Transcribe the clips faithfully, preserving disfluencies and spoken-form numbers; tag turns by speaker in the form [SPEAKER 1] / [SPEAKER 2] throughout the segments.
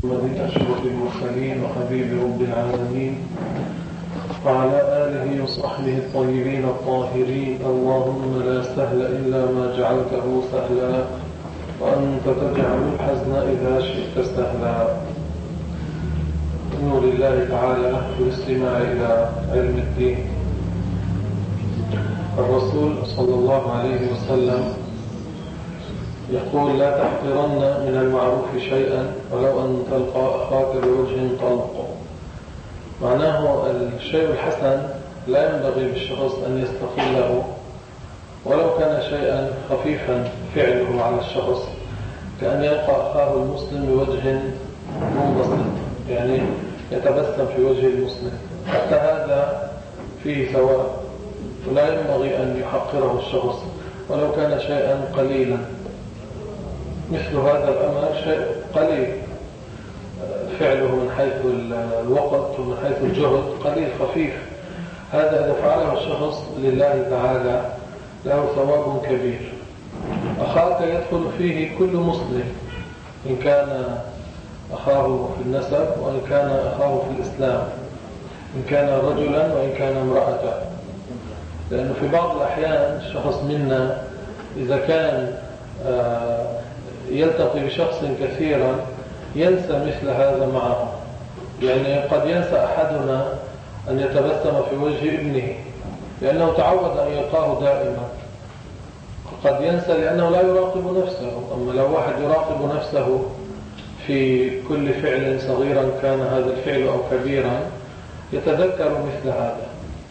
[SPEAKER 1] محمد أشرف المرسلين وحبيب رب العالمين وعلى آله وصحبه الطيبين الطاهرين. اللهم لا سهل إلا ما جعلته سهلا وأنت تجعل الحزن إذا شئت سهلا. نور الله تعالى بالاستماع إلى علم الدين. الرسول صلى الله عليه وسلم يقول: لا تحقرن من المعروف شيئا ولو أن تلقى أخاك بوجه طلق. معناه الشيء الحسن لا ينبغي بالشخص أن يستقله ولو كان شيئا خفيفا فعله على الشخص، كأن يلقى أخاه المسلم بوجه منبسط، يعني يتبسم في وجه المسلم، حتى هذا فيه ثواب، ولا ينبغي أن يحقره الشخص ولو كان شيئا قليلا. مثل هذا الأمر شيء قليل فعله من حيث الوقت ومن حيث الجهد، قليل خفيف، هذا إذا فعله الشخص لله تعالى له ثواب كبير. أخاك يدخل فيه كل مسلم، إن كان أخاه في النسب وإن كان أخاه في الإسلام، إن كان رجلا وإن كان امرأة، لأنه في بعض الأحيان الشخص منا إذا كان يلتقي بشخص كثيرا ينسى مثل هذا معه. يعني قد ينسى أحدنا أن يتبسم في وجه ابنه لأنه تعود أن يلقاه دائما، قد ينسى لأنه لا يراقب نفسه. أما لو واحد يراقب نفسه في كل فعل صغيرا كان هذا الفعل أو كبيرا يتذكر مثل هذا.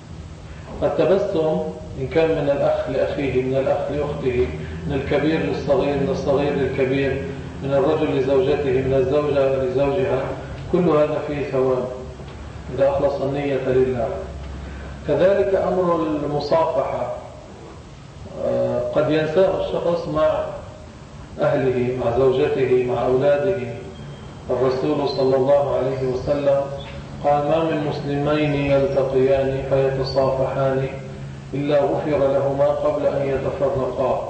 [SPEAKER 1] التبسم إن كان من الأخ لأخيه، من الأخ لأخته، من الكبير للصغير، من الصغير للكبير، من الرجل لزوجته، من الزوجة لزوجها، كل هذا فيه ثواب إذا أخلص النية لله. كذلك أمر المصافحة قد ينساه الشخص مع أهله، مع زوجته، مع أولاده. الرسول صلى الله عليه وسلم قال: ما من مسلمين يلتقيان فيتصافحان إلا غفر لهما قبل أن يتفرقا.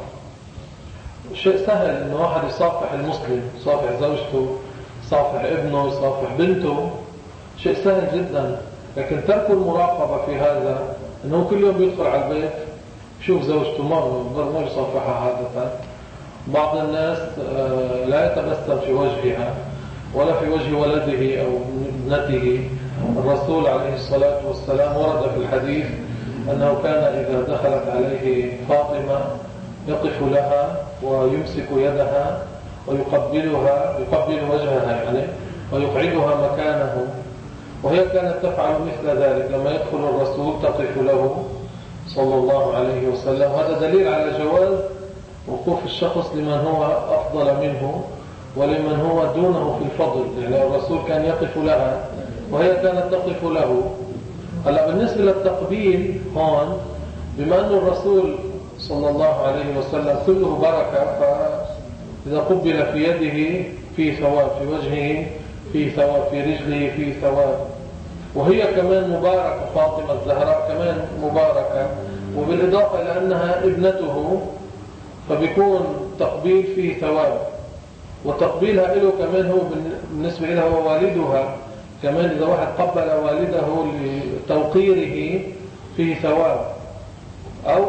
[SPEAKER 1] شيء سهل أن واحد يصافح المسلم، يصافح زوجته، يصافح ابنه، يصافح بنته، شيء سهل جدا. لكن ترك المراقبة في هذا، أنه كل يوم بيدخل على البيت يشوف زوجته ما يصافحها عادة. بعض الناس لا يتبسم في وجهها ولا في وجه ولده أو ابنته. الرسول عليه الصلاة والسلام ورد في الحديث أنه كان إذا دخلت عليه فاطمة يقف لها ويمسك يدها ويقبلها، يقبل وجهها يعني، ويقعدها مكانه، وهي كانت تفعل مثل ذلك. لما يدخل الرسول تقف له صلى الله عليه وسلم. هذا دليل على جواز وقوف الشخص لمن هو أفضل منه ولمن هو دونه في الفضل. يعني الرسول كان يقف لها وهي كانت تقف له. هلا بالنسبة للتقبيل هون، بما أن الرسول صلى الله عليه وسلم كله بركة، فإذا قبل في يده في ثواب، في وجهه في ثواب، في رجله في ثواب، وهي كمان مباركة. فاطمة الزهراء كمان مباركة، وبالإضافة إلى أنها ابنته فبيكون تقبيل فيه ثواب، وتقبيلها له كمان هو بالنسبة لها هو والدها كمان. إذا واحد قبل والده لتوقيره فيه ثواب، أو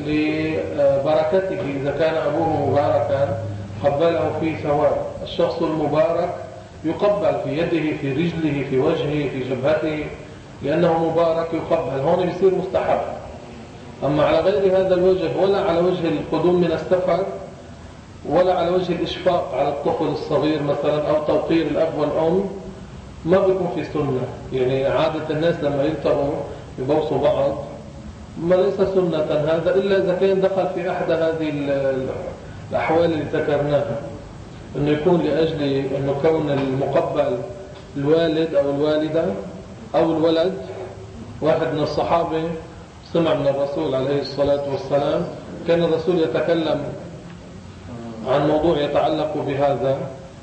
[SPEAKER 1] لبركته إذا كان أبوه مباركا قبله فيه ثواب. الشخص المبارك يقبل في يده، في رجله، في وجهه، في جبهته، لأنه مبارك يقبل. هون يصير مستحب. أما على غير هذا الوجه، ولا على وجه القدوم من السفر، ولا على وجه الإشفاق على الطفل الصغير مثلا، أو توقير الأب والأم، ما بيكون في سنة. يعني عادة الناس لما يلتقوا يبوسوا بعض، ما ليس سنة هذا، إلا إذا كان دخل في أحد هذه الأحوال اللي ذكرناها، أنه يكون لأجل أنه كون المقبل الوالد أو الوالدة أو الولد. واحد من الصحابة سمع من الرسول عليه الصلاة والسلام، كان الرسول يتكلم عن موضوع يتعلق بهذا،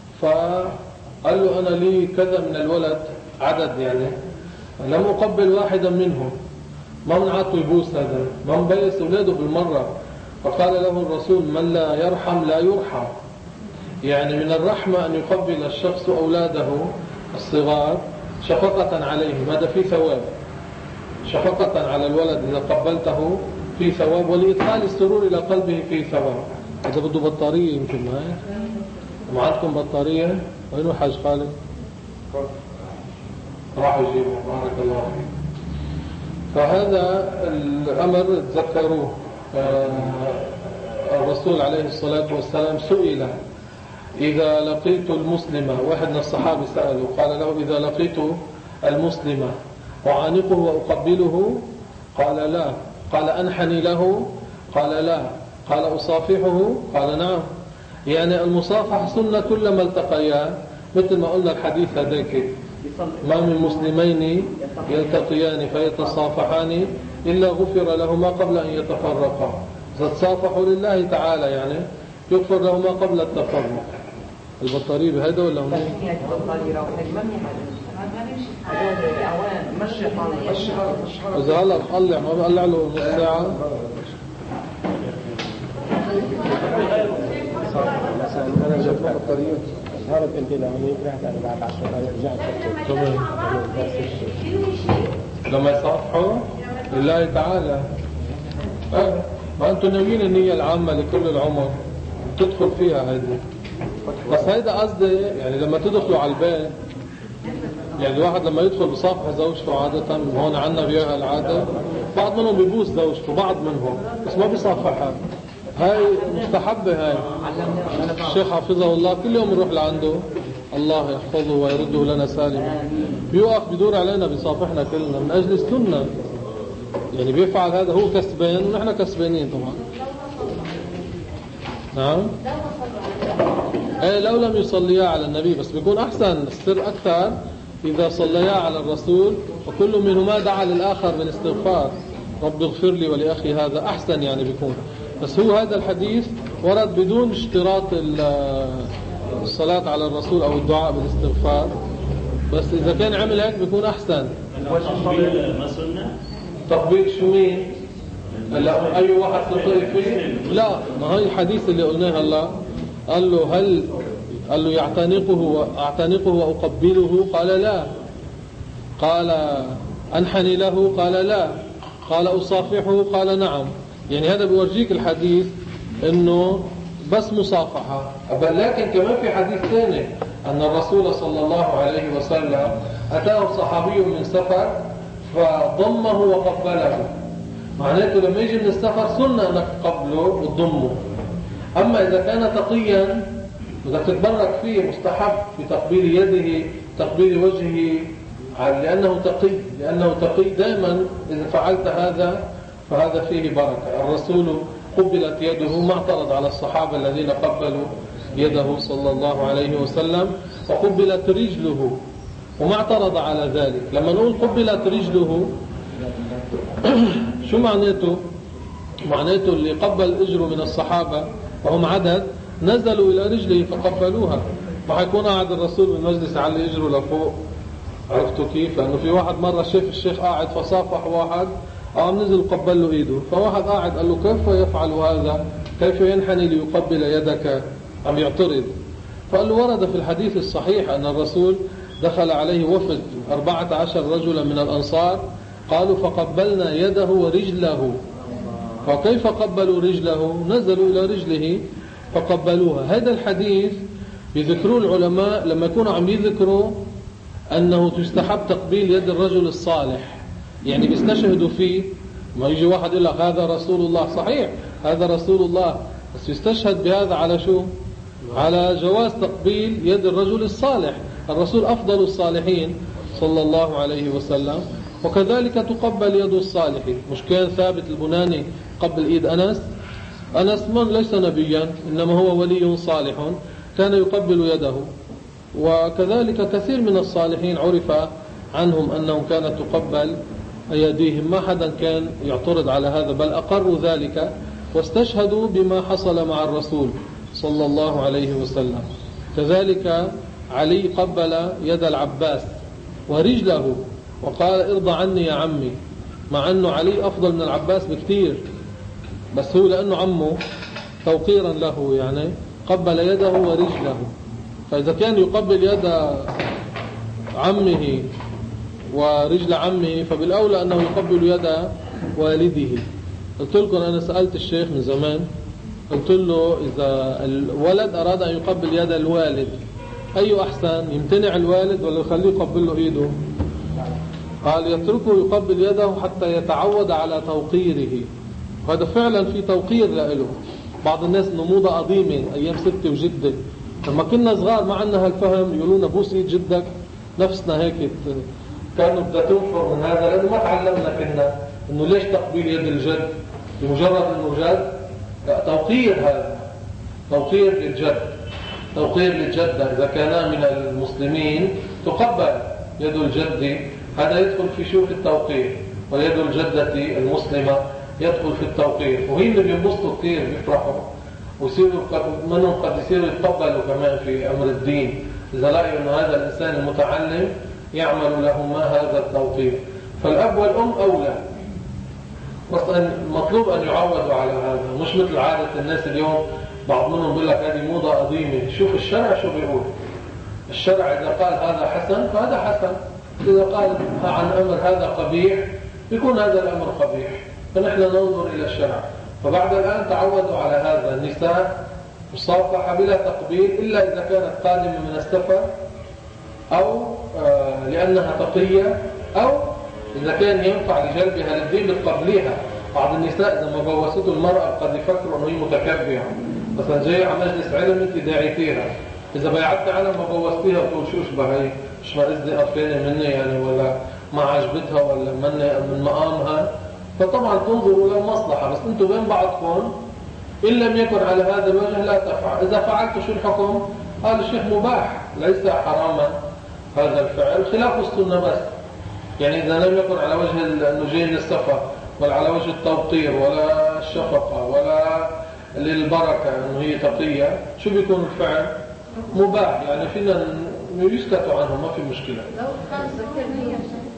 [SPEAKER 1] فقال له: أنا لي كذا من الولد عدد، يعني لم أقبل واحدا منهم، ما منعطوا يبوس هذا، ما مبيس أولاده بالمرة. فقال له الرسول: من لا يرحم لا يرحم. يعني من الرحمة أن يقبل الشخص أولاده الصغار شفقة عليهم، هذا فيه ثواب. شفقة على الولد إذا قبلته فيه ثواب، ولإدخال السرور إلى قلبه فيه ثواب. إذا بده بطارية يمكن معي، ما عندكم بطارية؟ وينو حاج خالد؟ راح يجيبه. بارك الله فيك. فهذا الأمر تذكروه. الرسول عليه الصلاة والسلام سئل إذا لقيت المسلم، واحد من الصحابة سأله قال له إذا لقيت المسلم أعانقه وأقبله؟ قال لا. قال أنحني له؟ قال لا. قال أصافحه؟ قال نعم. يعني المصافحة سنة كلما التقيا، مثل ما قلنا الحديث هذاك، ما من مسلمين يلتقيان فيتصافحان إلا غفر لهما قبل أن يتفرقا. إذا تصافحوا لله تعالى يعني يغفر لهما قبل التفرق. البطارية بهذا ولا هنا؟ إذا هلا بقلع ما بقلع له نص ساعة.
[SPEAKER 2] أنا جبت بطارية هرب أنت لهونيك رحت أنا بعد عشر دقايق رجعت.
[SPEAKER 1] تمام. لما يصافحوا لله تعالى. أه. ما أنتم ناويين النية العامة لكل العمر تدخل فيها هذه. بس هيدا قصدي يعني لما تدخلوا على البيت، يعني الواحد لما يدخل بصافح زوجته عادة، هون عنا بيها العادة، بعض منهم بيبوس زوجته، بعض منهم بس ما بيصافحها. هاي مستحبة. هاي الشيخ حفظه الله كل يوم نروح لعنده، الله يحفظه ويرده لنا سالما، بيوقف بيدور علينا بيصافحنا كلنا من أجل السنة. يعني بيفعل هذا هو كسبان ونحن كسبانين طبعا. نعم. ايه لو لم يصليا على النبي، بس بيكون أحسن السر أكثر إذا صليا على الرسول وكل منهما دعا للآخر من استغفار، رب اغفر لي ولأخي، هذا أحسن يعني بيكون. بس هو هذا الحديث ورد بدون اشتراط الصلاة على الرسول أو الدعاء بالاستغفار، بس إذا كان عمل هيك بيكون أحسن.
[SPEAKER 3] تقبيل ما سنة؟
[SPEAKER 1] تقبيل شو مين؟ لا أي واحد تطيق فيه؟ لا، ما هي الحديث اللي قلناه هلا، قال له هل قال له يعتنقه وأعتنقه وأقبله؟ قال لا. قال أنحني له؟ قال لا. قال أصافحه؟ قال نعم. يعني هذا بيورجيك الحديث إنه بس مصافحة. لكن كمان في حديث ثاني أن الرسول صلى الله عليه وسلم أتاه صحابي من سفر فضمه وقبله. معناته لما يجي من السفر سنة أنك تقبله وتضمه. أما إذا كان تقيا بدك تتبرك فيه، مستحب في تقبيل يده، تقبيل وجهه، لأنه تقي لأنه تقي دائما. إذا فعلت هذا فهذا فيه بركة. الرسول قبلت يده، ما اعترض على الصحابة الذين قبلوا يده صلى الله عليه وسلم، وقبلت رجله وما اعترض على ذلك. لما نقول قبلت رجله شو معناته؟ معناته اللي قبل اجره من الصحابة وهم عدد نزلوا إلى رجله فقبلوها، وحيكون قاعد الرسول بالمجلس على اجره لفوق. عرفتوا كيف؟ لأنه في واحد مرة شاف الشيخ قاعد فصافح واحد، قام نزل قبل له ايده، فواحد قاعد قال له كيف يفعل هذا؟ كيف ينحني ليقبل يدك؟ عم يعترض. فقال له ورد في الحديث الصحيح أن الرسول دخل عليه وفد أربعة عشر رجلا من الأنصار، قالوا فقبلنا يده ورجله. فكيف قبلوا رجله؟ نزلوا إلى رجله فقبلوها. هذا الحديث بذكروا العلماء لما يكونوا عم يذكروا أنه تستحب تقبيل يد الرجل الصالح، يعني بيستشهدوا فيه. ما يجي واحد يقول لك هذا رسول الله، صحيح هذا رسول الله، بس يستشهد بهذا على شو؟ على جواز تقبيل يد الرجل الصالح. الرسول أفضل الصالحين صلى الله عليه وسلم، وكذلك تقبل يد الصالح. مش كان ثابت البناني قبل إيد أنس؟ أنس من ليس نبيا إنما هو ولي صالح، كان يقبل يده. وكذلك كثير من الصالحين عرف عنهم أنهم كانت تقبل أيديهم، ما حدا كان يعترض على هذا، بل أقروا ذلك واستشهدوا بما حصل مع الرسول صلى الله عليه وسلم. كذلك علي قبل يد العباس ورجله وقال ارضى عني يا عمي، مع أنه علي أفضل من العباس بكثير، بس هو لأنه عمه توقيرا له يعني قبل يده ورجله. فإذا كان يقبل يد عمه ورجل عمه فبالأولى أنه يقبل يد والده. قلت لكم أنا سألت الشيخ من زمان، قلت له إذا الولد أراد أن يقبل يد الوالد أي أحسن، يمتنع الوالد ولا يخليه يقبل له إيده؟ قال يتركه يقبل يده حتى يتعود على توقيره. وهذا فعلا في توقير له. بعض الناس انه موضة قديمة أيام ستة وجدة، لما كنا صغار ما عندنا هالفهم يقولون بوس ايد جدك، نفسنا هيك كانوا بدها تنفر من هذا، لأنه ما تعلمنا كنا انه ليش تقبيل يد الجد بمجرد انه جد. لا، توقير، هذا توقير للجد، توقير للجدة. إذا كان من المسلمين تقبل يد الجد، هذا يدخل في شوف التوقير، ويد الجدة المسلمة يدخل في التوقير. وهي اللي بينبسطوا كثير بيفرحوا ويصيروا منهم قد يصيروا يتقبلوا كمان في أمر الدين إذا لقوا أن هذا الإنسان المتعلم يعمل له ما هذا التوقير. فالأب والأم أولى، بس مطلوب أن يعودوا على هذا، مش مثل عادة الناس اليوم. بعض منهم بيقول لك هذه موضة قديمة. شوف الشرع شو بيقول. الشرع إذا قال هذا حسن فهذا حسن، إذا قال عن أمر هذا قبيح يكون هذا الأمر قبيح. فنحن ننظر إلى الشرع. فبعد الآن تعودوا على هذا. النساء مصافحة بلا تقبيل إلا إذا كانت قادمة من السفر، أو آه لأنها تقية، أو إذا كان ينفع لجلبها للدين بتقبليها. بعض النساء إذا ما بوسته المرأة قد يفكروا أنه هي متكبرة، مثلا جاي على مجلس علم أنت داعيتيها، إذا بيعدت علم ما بوستيها بتقول شو شبه هي، مش ما إذني قرفانة مني يعني، ولا ما عجبتها، ولا مني من مقامها. فطبعا تنظروا للمصلحة. بس أنتم بين بعضكم إن لم يكن على هذا الوجه لا تفعل. إذا فعلت شو الحكم؟ قال الشيخ مباح ليس حراما هذا الفعل، خلاف السنة بس. يعني إذا لم يكن على وجه أنه جاي للسفر، ولا على وجه التوقير، ولا الشفقة، ولا للبركة أنه هي تقية، شو بيكون الفعل؟ مباح. يعني فينا يسكتوا عنه، ما في مشكلة.
[SPEAKER 4] لو خمسة كلمية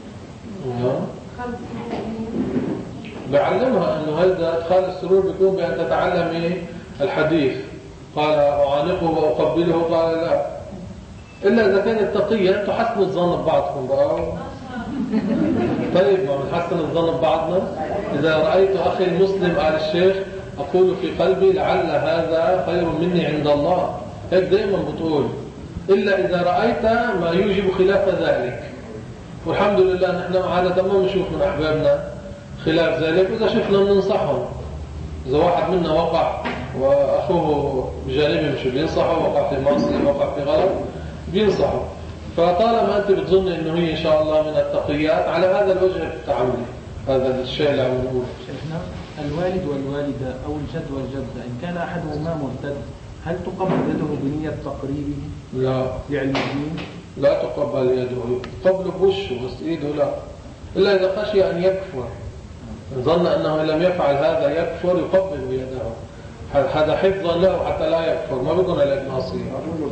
[SPEAKER 1] بعلمها أنه هذا إدخال السرور بيكون بأن تتعلمي الحديث. قال أعانقه وأقبله، قال لا، إلا إذا كانت تقية. تحسنوا الظن ببعضكم بقى. طيب ما بنحسن الظن ببعضنا. إذا رأيت أخي المسلم قال الشيخ أقول في قلبي لعل هذا خير مني عند الله، هيك دائما بتقول. إلا إذا رأيت ما يوجب خلاف ذلك. والحمد لله نحن عادة ما نشوف من أحبابنا خلاف ذلك. إذا شفنا بننصحهم. إذا واحد منا وقع وأخوه بجانبه مش بينصحه، وقع في معصية، وقع في غلط، بينصحه. فطالما أنت بتظن إنه هي إن شاء الله من التقيات، على هذا الوجه بتتعاملي. هذا الشيء اللي عم نقوله.
[SPEAKER 5] شيخنا، الوالد والوالدة أو الجد والجدة إن كان أحدهما مرتد هل تقبل يده بنية تقريبه؟
[SPEAKER 1] لا،
[SPEAKER 5] لعلم الدين
[SPEAKER 1] لا تقبل يده. قبل بوشه بس إيده لا، إلا إذا خشي أن يكفر، ظن أنه لم يفعل هذا يكفر، يقبل يده. هذا حفظا له حتى لا يكفر، ما بيكون عليك معصية.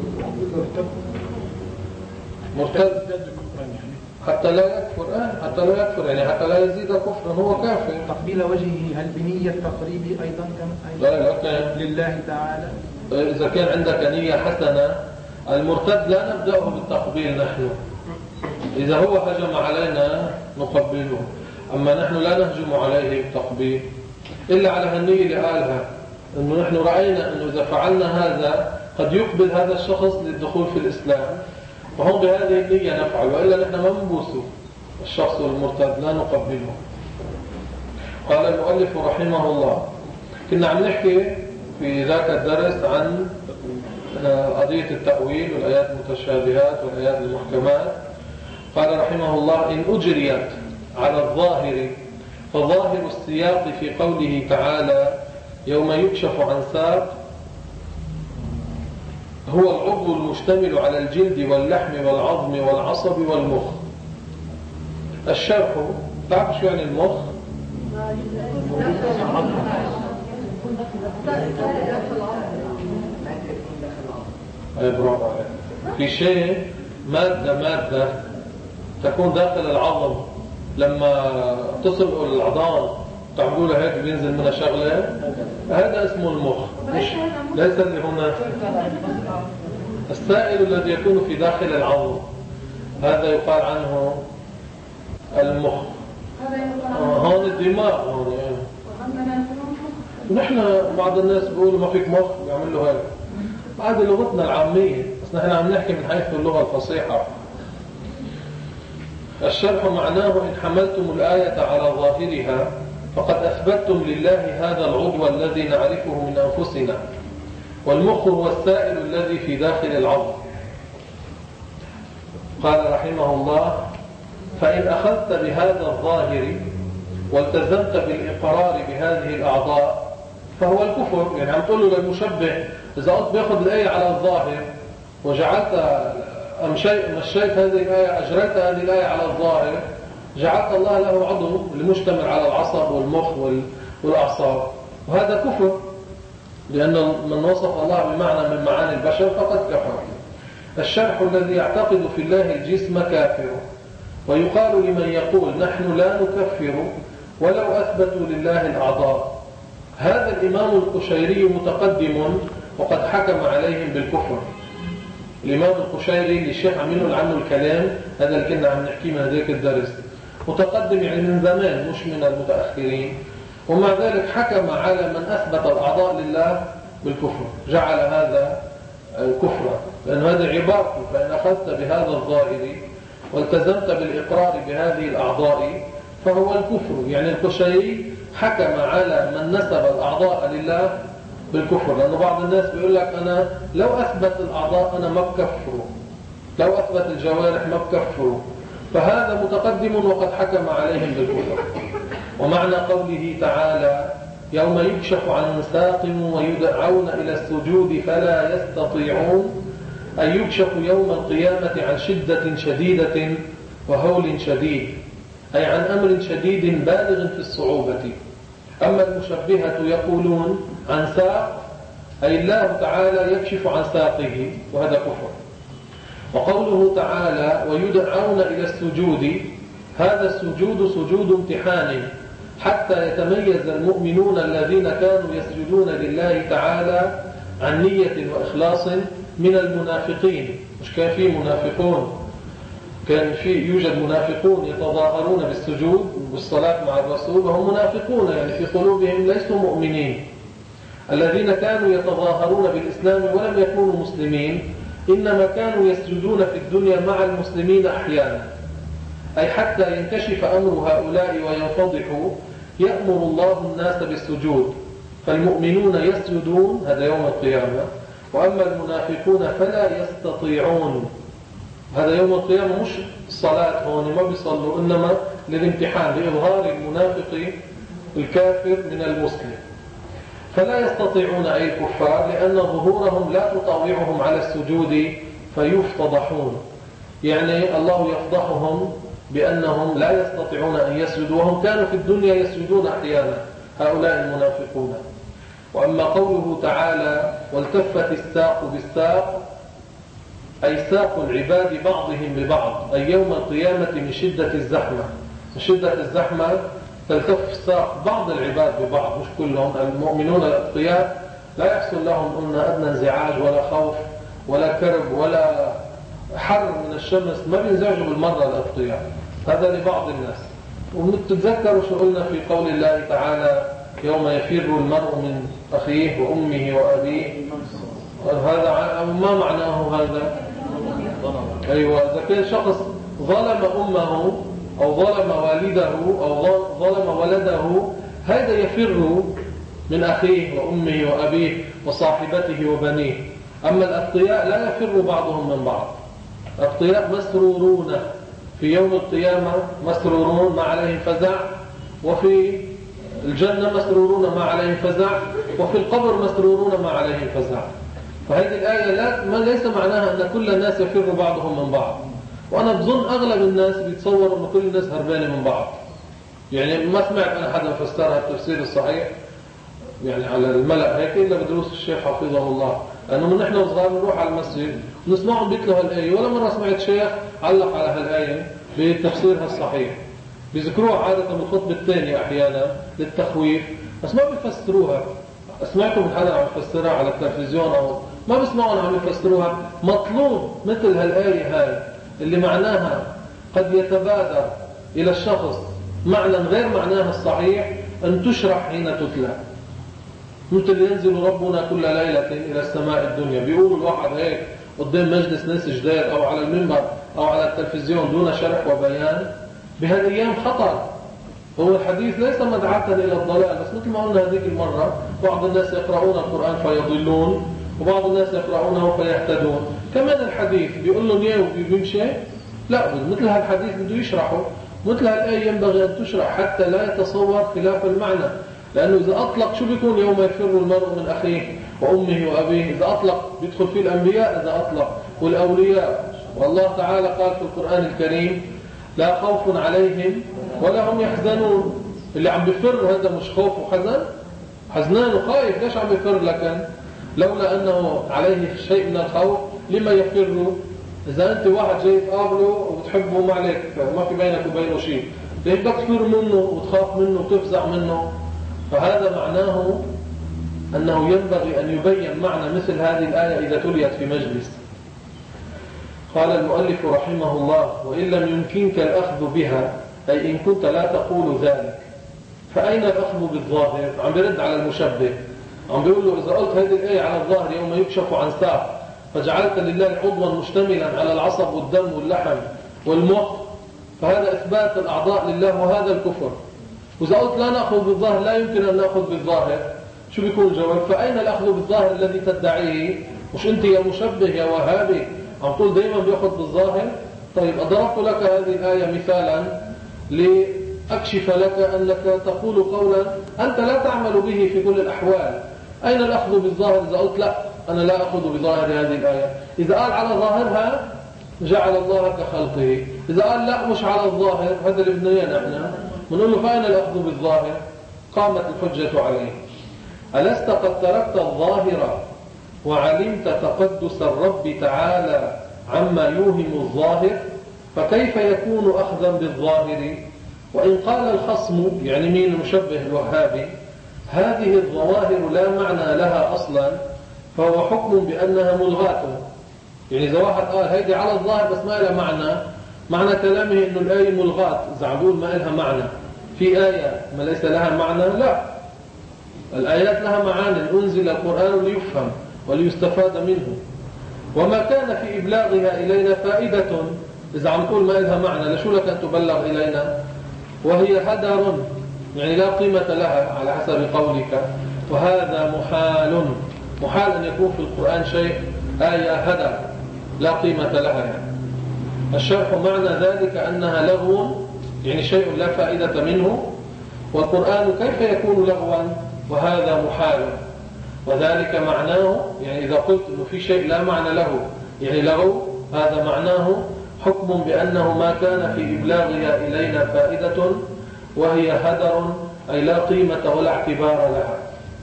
[SPEAKER 1] مرتد حتى لا يكفر، آه حتى لا يكفر يعني حتى لا يزيد كفرا، هو كافر.
[SPEAKER 5] تقبيل وجهه هل بنية تقريبه أيضا كم؟
[SPEAKER 1] لا لا كان
[SPEAKER 5] لله تعالى.
[SPEAKER 1] إذا كان عندك نية حسنة، المرتد لا نبدأه بالتقبيل نحن. إذا هو هجم علينا نقبله، أما نحن لا نهجم عليه بالتقبيل إلا على هالنية اللي قالها، أنه نحن رأينا أنه إذا فعلنا هذا قد يقبل هذا الشخص للدخول في الإسلام، وهم بهذه النية نفعل. وإلا نحن ما نبوسه الشخص المرتد، لا نقبله. قال المؤلف رحمه الله، كنا عم نحكي في ذاك الدرس عن قضية التأويل والآيات المتشابهات والآيات المحكمات. قال رحمه الله: إن أجريت على الظاهر فظاهر السياق في قوله تعالى: يوم يكشف عن ساق، هو العضو المشتمل على الجلد واللحم والعظم والعصب والمخ. الشرح، تعرف شو يعني المخ؟ أي برافو عليك. في شيء مادة مادة تكون داخل العظم، لما تصل العظام تعملوا له هيك بينزل منها شغلة، هذا اسمه المخ. مش ليس اللي هنا السائل الذي يكون في داخل العظم هذا يقال عنه المخ. هون الدماغ هون يعني. نحن بعض الناس بيقولوا ما فيك مخ بيعمل له هيك. هذه لغتنا العامية بس نحن عم نحكي من حيث اللغة الفصيحة. الشرح معناه إن حملتم الآية على ظاهرها فقد أثبتتم لله هذا العضو الذي نعرفه من أنفسنا والمخ هو السائل الذي في داخل العظم. قال رحمه الله فإن أخذت بهذا الظاهر والتزمت بالإقرار بهذه الأعضاء فهو الكفر. يعني عم تقول له للمشبه إذا قلت بيأخذ الآية على الظاهر وجعلت مشيت هذه الآية أجريت هذه الآية على الظاهر جعلت الله له عضو المشتمل على العصب والمخ والأعصاب وهذا كفر لأن من وصف الله بمعنى من معاني البشر فقد كفر. الشرح الذي يعتقد في الله الجسم كافر ويقال لمن يقول نحن لا نكفر ولو أثبتوا لله الأعضاء. هذا الإمام القشيري متقدم وقد حكم عليهم بالكفر. الإمام القشيري اللي الشيخ عم ينقل عنه الكلام هذا اللي كنا عم نحكيه من هذيك الدرس متقدم يعني من زمان مش من المتأخرين ومع ذلك حكم على من أثبت الأعضاء لله بالكفر جعل هذا كفرا لأن هذا عبارته فإن أخذت بهذا الظاهر والتزمت بالإقرار بهذه الأعضاء فهو الكفر. يعني القشيري حكم على من نسب الأعضاء لله بالكفر لأنه بعض الناس بيقول لك أنا لو أثبت الأعضاء أنا ما بكفر لو أثبت الجوارح ما بكفر فهذا متقدم وقد حكم عليهم بالكفر. ومعنى قوله تعالى يوم يكشف عن ساق ويدعون إلى السجود فلا يستطيعون أي يكشف يوم القيامة عن شدة شديدة وهول شديد أي عن أمر شديد بالغ في الصعوبة. أما المشبهة يقولون عن ساق أي الله تعالى يكشف عن ساقه وهذا كفر. وقوله تعالى ويدعون إلى السجود هذا السجود سجود امتحان حتى يتميز المؤمنون الذين كانوا يسجدون لله تعالى عن نية وإخلاص من المنافقين. مش كان في منافقون كان في يوجد منافقون يتظاهرون بالسجود والصلاة مع الرسول وهم منافقون يعني في قلوبهم ليسوا مؤمنين. الذين كانوا يتظاهرون بالإسلام ولم يكونوا مسلمين إنما كانوا يسجدون في الدنيا مع المسلمين أحيانا أي حتى ينكشف أمر هؤلاء وينفضحوا يأمر الله الناس بالسجود فالمؤمنون يسجدون هذا يوم القيامة وأما المنافقون فلا يستطيعون. هذا يوم القيامة مش الصلاة هون ما بيصلوا إنما للامتحان لإظهار المنافق الكافر من المسلم. فلا يستطيعون أي الكفار لأن ظهورهم لا تطاوعهم على السجود فيفتضحون. يعني الله يفضحهم بأنهم لا يستطيعون أن يسجدوا وهم كانوا في الدنيا يسجدون أحيانا هؤلاء المنافقون. وأما قوله تعالى والتفت الساق بالساق أي ساق العباد بعضهم ببعض أي يوم القيامة من شدة الزحمة. من شدة الزحمة تلتف ساق بعض العباد ببعض مش كلهم. المؤمنون الأتقياء لا يحصل لهم أن أدنى انزعاج ولا خوف ولا كرب ولا حر من الشمس ما بينزعجوا بالمرة الأتقياء. هذا لبعض الناس. وتتذكروا شو قلنا في قول الله تعالى يوم يفر المرء من أخيه وأمه وأبيه. هذا ما معناه هذا؟ أيوة إذا كان شخص ظلم أمه أو ظلم والده أو ظلم ولده هذا يفر من أخيه وأمه وأبيه وصاحبته وبنيه. أما الأتقياء لا يفر بعضهم من بعض. الأتقياء مسرورون في يوم القيامة مسرورون ما عليهم فزع وفي الجنة مسرورون ما عليهم فزع وفي القبر مسرورون ما عليهم فزع. فهذه الآية لا ما ليس معناها أن كل الناس يفر بعضهم من بعض. وأنا بظن أغلب الناس بيتصور أن كل الناس هربانة من بعض. يعني ما سمعت أنا حدا فسرها التفسير الصحيح يعني على الملأ هيك إلا بدروس الشيخ حفظه الله. لأنه من نحن وصغار نروح على المسجد ونسمعهم بيتلوا هالآية ولا مرة سمعت شيخ علق على هالآية بتفسيرها الصحيح. بيذكروها عادة من الخطبة الثانية أحيانا للتخويف بس ما بيفسروها. سمعتوا من حدا عم يفسرها على التلفزيون أو ما بسمعون عم يفسروها. مطلوب مثل هالآية هاي اللي معناها قد يتبادر إلى الشخص معنى غير معناها الصحيح أن تشرح حين تتلى. مثل ينزل ربنا كل ليلة إلى السماء الدنيا، بيقولوا الواحد هيك قدام مجلس ناس جداد أو على المنبر أو على التلفزيون دون شرح وبيان، بهالأيام خطر. هو الحديث ليس مدعاة إلى الضلال، بس مثل ما قلنا هذيك المرة بعض الناس يقرؤون القرآن فيضلون وبعض الناس يقرؤونه فيهتدون. كمان الحديث بيقول لهم اياه وبيمشي؟ لا، مثل هالحديث بده يشرحه. مثل هالآية ينبغي أن تشرح حتى لا يتصور خلاف المعنى، لأنه إذا أطلق شو بيكون يوم يفر المرء من أخيه وأمه وأبيه؟ إذا أطلق بيدخل فيه الأنبياء، إذا أطلق والأولياء. والله تعالى قال في القرآن الكريم لا خوف عليهم ولا هم يحزنون. اللي عم بيفر هذا مش خوف وحزن؟ حزنان وخايف. ليش عم بيفر؟ لكن لولا أنه عليه شيء من الخوف لما يفر؟ إذا أنت واحد جاي تقابله وبتحبه وما عليك ما في بينك وبينه شيء، ليش بدك تفر منه وتخاف منه وتفزع منه؟ فهذا معناه أنه ينبغي أن يبين معنى مثل هذه الآية إذا تليت في مجلس. قال المؤلف رحمه الله: وإن لم يمكنك الأخذ بها، أي إن كنت لا تقول ذلك، فأين الأخذ بالظاهر؟ عم برد على المشبه، عم بيقول له إذا قلت هذه الآية على الظاهر يوم يكشف عن ساق فجعلت لله عضوا مشتملا على العصب والدم واللحم والمخ، فهذا إثبات الأعضاء لله وهذا الكفر. وإذا قلت لا نأخذ بالظاهر، لا يمكن أن نأخذ بالظاهر، شو بيكون الجواب؟ فأين الأخذ بالظاهر الذي تدعيه؟ مش أنت يا مشبه يا وهابي عم تقول دايما بيأخذ بالظاهر؟ طيب أضربت لك هذه الآية مثالا لأكشف لك أنك تقول قولا أنت لا تعمل به في كل الأحوال. أين الأخذ بالظاهر إذا قلت لا أنا لا أخذ بظاهر هذه الآية؟ إذا قال على ظاهرها جعل الله كخلقه، إذا قال لا مش على الظاهر، هذا اللي بدنا إياه نحن بنقول له فأين الأخذ بالظاهر؟ قامت الحجة عليه: ألست قد تركت الظاهر وعلمت تقدس الرب تعالى عما يوهم الظاهر؟ فكيف يكون أخذا بالظاهر؟ وإن قال الخصم، يعني مين؟ المشبه الوهابي، هذه الظواهر لا معنى لها أصلا، فهو حكم بأنها ملغاة. يعني إذا واحد قال هيدي على الظاهر بس ما لها معنى، معنى كلامه إنه الآية ملغاة. إذا عم بيقول ما لها معنى، في آية ما ليس لها معنى؟ لا، الآيات لها معاني، أنزل القرآن ليفهم وليستفاد منه، وما كان في إبلاغها إلينا فائدة. إذا عم تقول ما لها معنى، لشو لك أن تبلغ إلينا؟ وهي هدر، يعني لا قيمة لها على حسب قولك، وهذا محال. محال أن يكون في القرآن شيء آية هدر لا قيمة لها. يعني الشرح معنى ذلك أنها لغو، يعني شيء لا فائدة منه، والقرآن كيف يكون لغوا وهذا محال؟ وذلك معناه، يعني إذا قلت أنه في شيء لا معنى له يعني لغو، هذا معناه حكم بأنه ما كان في إبلاغها إلينا فائدة وهي هدر، أي لا قيمة ولا اعتبار لها.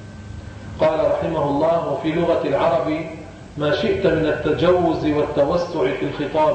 [SPEAKER 1] قال رحمه الله: وفي لغة العرب ما شئت من التجوز والتوسع في الخطاب،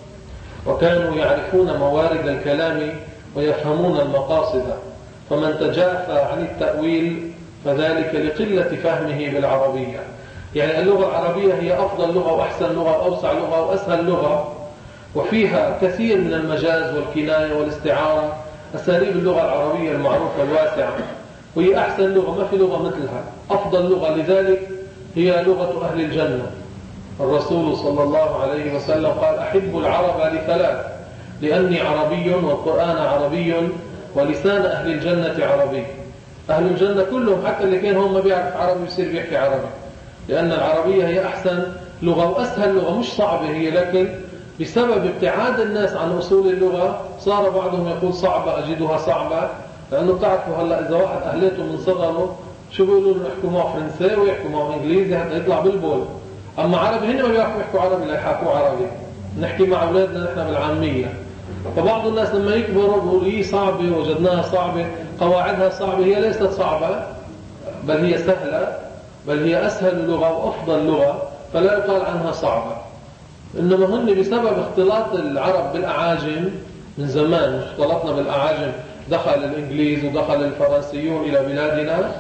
[SPEAKER 1] وكانوا يعرفون موارد الكلام ويفهمون المقاصد، فمن تجافى عن التأويل فذلك لقلة فهمه بالعربية. يعني اللغة العربية هي أفضل لغة وأحسن لغة وأوسع لغة وأسهل لغة، وفيها كثير من المجاز والكناية والاستعارة، أساليب اللغة العربية المعروفة الواسعة، وهي أحسن لغة، ما في لغة مثلها، أفضل لغة. لذلك هي لغة أهل الجنة. الرسول صلى الله عليه وسلم قال: أحب العرب لثلاث: لأني عربي والقرآن عربي ولسان أهل الجنة عربي. أهل الجنة كلهم حتى اللي كان هم ما بيعرف عربي يصير بيحكي عربي، لأن العربية هي أحسن لغة وأسهل لغة، مش صعبة هي، لكن بسبب ابتعاد الناس عن أصول اللغة صار بعضهم يقول صعبة، أجدها صعبة. لأنه بتعرفوا هلأ إذا واحد أهلته من صغره شو بيقولوا له؟ يحكوا معه فرنساوي، يحكوا معه إنجليزي حتى يطلع بالبول. أما عربي هن ما بيعرفوا يحكوا عربي لا يحكوا عربي. نحكي مع أولادنا نحن بالعامية. فبعض الناس لما يكبروا بيقولوا هي صعبة، وجدناها صعبة، قواعدها صعبة. هي ليست صعبة، بل هي سهلة، بل هي أسهل لغة وأفضل لغة، فلا يقال عنها صعبة. إنما هن بسبب اختلاط العرب بالأعاجم من زمان، اختلطنا بالأعاجم، دخل الإنجليز ودخل الفرنسيون إلى بلادنا،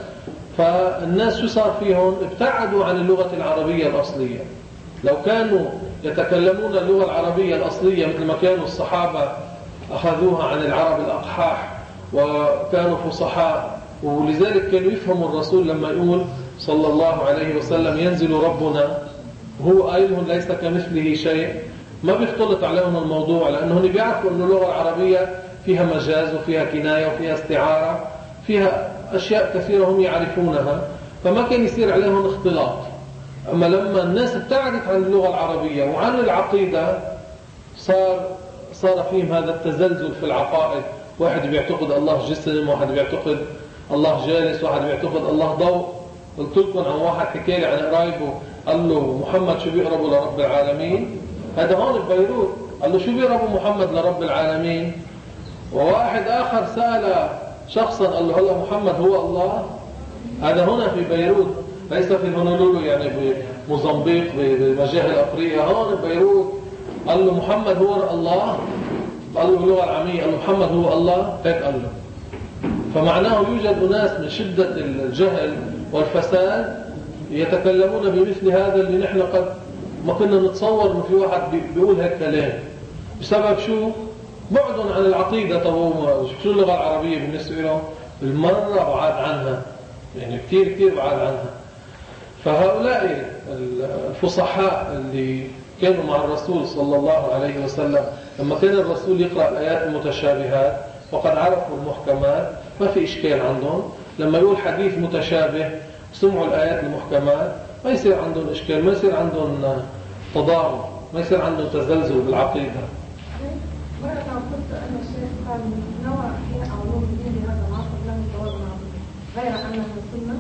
[SPEAKER 1] فالناس شو صار فيهم؟ ابتعدوا عن اللغة العربية الأصلية. لو كانوا يتكلمون اللغة العربية الأصلية مثل ما كانوا الصحابة أخذوها عن العرب الأقحاح وكانوا فصحاء، ولذلك كانوا يفهموا الرسول لما يقول صلى الله عليه وسلم ينزل ربنا وهو قائلهم ليس كمثله شيء، ما بيختلط عليهم الموضوع، لأنهم بيعرفوا أن اللغة العربية فيها مجاز وفيها كناية وفيها استعارة، فيها أشياء كثيرة هم يعرفونها، فما كان يصير عليهم اختلاط. أما لما الناس ابتعدت عن اللغة العربية وعن العقيدة صار صار فيهم هذا التزلزل في العقائد. واحد بيعتقد الله جسم، واحد بيعتقد الله جالس، واحد بيعتقد الله ضوء. قلت لكم عن واحد حكى لي عن قرايبه قال له محمد شو بيقربوا لرب العالمين؟ هذا هون ببيروت. قال له شو بيقربوا محمد لرب العالمين؟ وواحد آخر سأل شخصا قال له هلا محمد هو الله؟ هذا هنا في بيروت، ليس في هونولولو يعني بموزمبيق بمجاهل أفريقيا، هون ببيروت. قال له محمد هو الله؟ قال له باللغة العامية قال له محمد هو الله؟ هيك قال له. فمعناه يوجد أناس من شدة الجهل والفساد يتكلمون بمثل هذا اللي نحن قد ما كنا نتصور إنه في واحد بيقول هيك كلام بسبب شو؟ بعدهم عن العقيدة. طب شو اللغة العربية بالنسبة لهم؟ المرة بعاد عنها، يعني كتير كتير بعاد عنها. فهؤلاء الفصحاء اللي كانوا مع الرسول صلى الله عليه وسلم لما كان الرسول يقرأ الآيات المتشابهات وقد عرفوا المحكمات ما في إشكال عندهم. لما يقول حديث متشابه سمعوا الآيات المحكمات ما يصير عندهم إشكال، ما يصير عندهم تضارب، ما يصير عندهم تزلزل بالعقيدة.
[SPEAKER 4] مرة قلت أن الشيخ قال نوع فيها علوم الدين بهذا العصر لم يتوازن غير أنه سنة،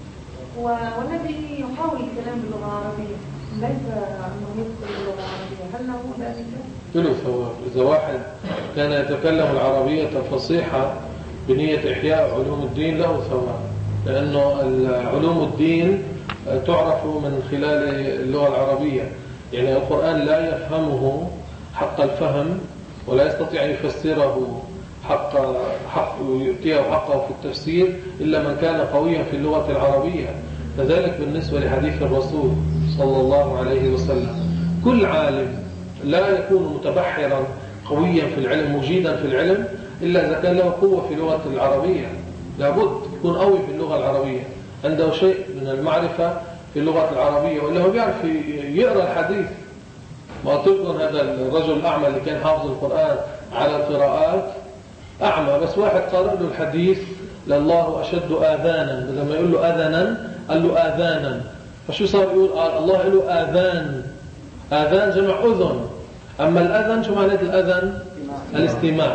[SPEAKER 4] والذي يحاول الكلام باللغة العربية ليس أنه يدخل باللغة العربية، هل له ذلك؟ له
[SPEAKER 1] ثواب. إذا واحد كان يتكلم العربية فصيحة بنية إحياء علوم الدين له ثواب، لأنه علوم الدين تعرف من خلال اللغة العربية. يعني القرآن لا يفهمه حق الفهم ولا يستطيع أن يفسره حق حق يؤتيه حقه في التفسير إلا من كان قويا في اللغة العربية. كذلك بالنسبة لحديث الرسول صلى الله عليه وسلم، كل عالم لا يكون متبحرا قويا في العلم مجيدا في العلم إلا إذا كان له قوة في اللغة العربية. لابد يكون قوي في اللغة العربية، عنده شيء من المعرفة في اللغة العربية، وإلا هو بيعرف يقرأ الحديث. ما قلت لكم هذا الرجل الأعمى اللي كان حافظ القرآن على القراءات أعمى، بس واحد قرأ له الحديث لله أشد آذانا، لما يقول له آذانا قال له آذانا، فشو صار يقول؟ قال الله له آذان. آذان جمع أذن، أما الأذن شو معنى الأذن؟ الاستماع.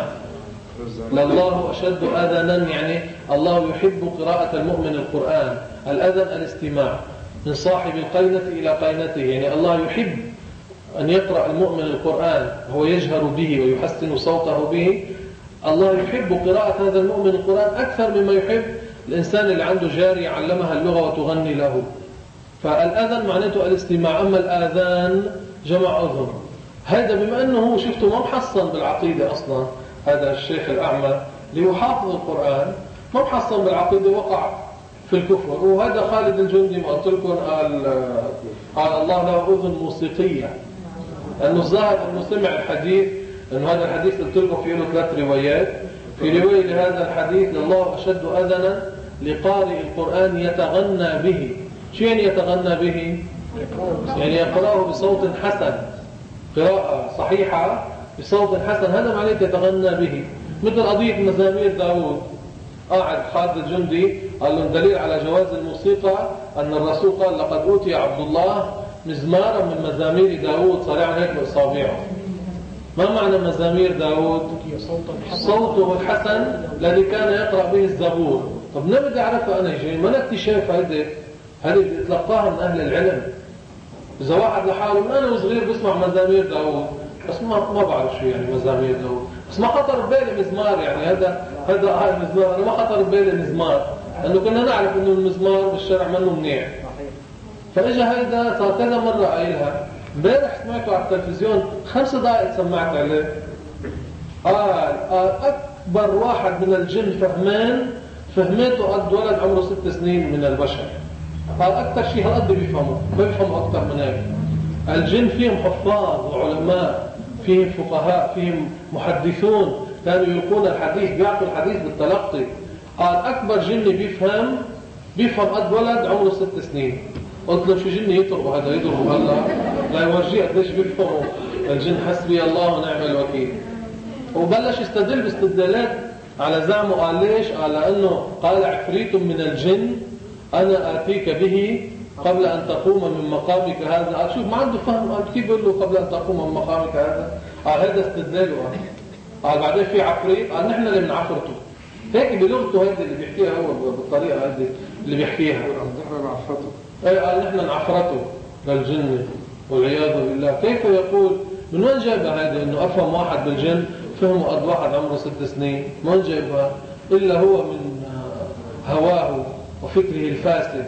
[SPEAKER 1] لله أشد آذانا يعني الله يحب قراءة المؤمن القرآن. الأذن الاستماع، من صاحب القينة إلى قينته، يعني الله يحب أن يقرأ المؤمن القرآن هو يجهر به ويحسن صوته به. الله يحب قراءة هذا المؤمن القرآن أكثر مما يحب الإنسان اللي عنده جارية علمها اللغة وتغني له. فالأذن معناته الاستماع، أما الآذان جمع أذن. هذا بما أنه شفته ما محصن بالعقيدة أصلا، هذا الشيخ الأعمى اللي هو حافظ القرآن ما محصن بالعقيدة وقع في الكفر. وهذا خالد الجندي ما قلت لكم قال قال الله له أذن موسيقية، لأنه الظاهر أنه سمع الحديث، أنه هذا الحديث قلت لكم فيه له ثلاث روايات. في رواية لهذا الحديث لله أشد أذنا لقارئ القرآن يتغنى به. شو يعني يتغنى به؟ يعني يقرأه بصوت حسن، قراءة صحيحة بصوت حسن، هذا معناه يتغنى به. مثل قضية مزامير داود، قاعد خالد الجندي قال له دليل على جواز الموسيقى أن الرسول قال لقد أوتي عبد الله مزمارا من مزامير داود صريعا هيك بإصابعه. ما معنى مزامير داود؟ صوته الحسن الذي كان يقرأ به الزبور. طب ما بدي أعرفها أنا شيء، ما اكتشاف هذه هذه بتلقاها من أهل العلم. إذا واحد لحاله من أنا وصغير بسمع مزامير داود بس ما ما بعرف شو يعني مزامير داود، بس ما خطر ببالي مزمار، يعني هذا هذا هاي مزمار، أنا ما خطر ببالي مزمار، لأنه كنا نعرف إنه المزمار بالشرع منه منيح. فإجا هيدا صار كذا مرة قايلها. امبارح سمعته على التلفزيون خمس دقائق سمعت عليه. قال قال أكبر واحد من الجن فهمان فهمته قد ولد عمره ست سنين من البشر. قال أكثر شيء هالقد بيفهموا، ما بيفهموا أكثر من هيك. الجن فيهم حفاظ وعلماء، فيهم فقهاء، فيهم محدثون كانوا يلقون الحديث، بيعطوا الحديث بالتلقي. قال أكبر جن بيفهم بيفهم قد ولد عمره ست سنين. قلت له شو جن يطرقوا هذا يضربوا هلا؟ لا يورجيه قديش بيفهموا الجن. حسبي الله ونعم الوكيل. وبلش يستدل باستدلالات على زعمه. قال ليش؟ قال لأنه قال عفريت من الجن أنا آتيك به قبل أن تقوم من مقامك هذا. قال شوف ما عنده فهم. قال كيف بيقول له قبل أن تقوم من مقامك هذا؟ قال هذا استدلاله. قال بعدين في عفريت. قال نحن اللي بنعفرته هيك بلغته هذه اللي بيحكيها هو بالطريقة هذه اللي بيحكيها.
[SPEAKER 2] نحن نعفرته.
[SPEAKER 1] اي قال نحن نعفرته للجن والعياذ بالله. كيف يقول؟ من وين جايبها هذه انه افهم واحد بالجن فهمه قد واحد عمره ست سنين؟ من وين جايبها؟ الا هو من هواه وفكره الفاسد.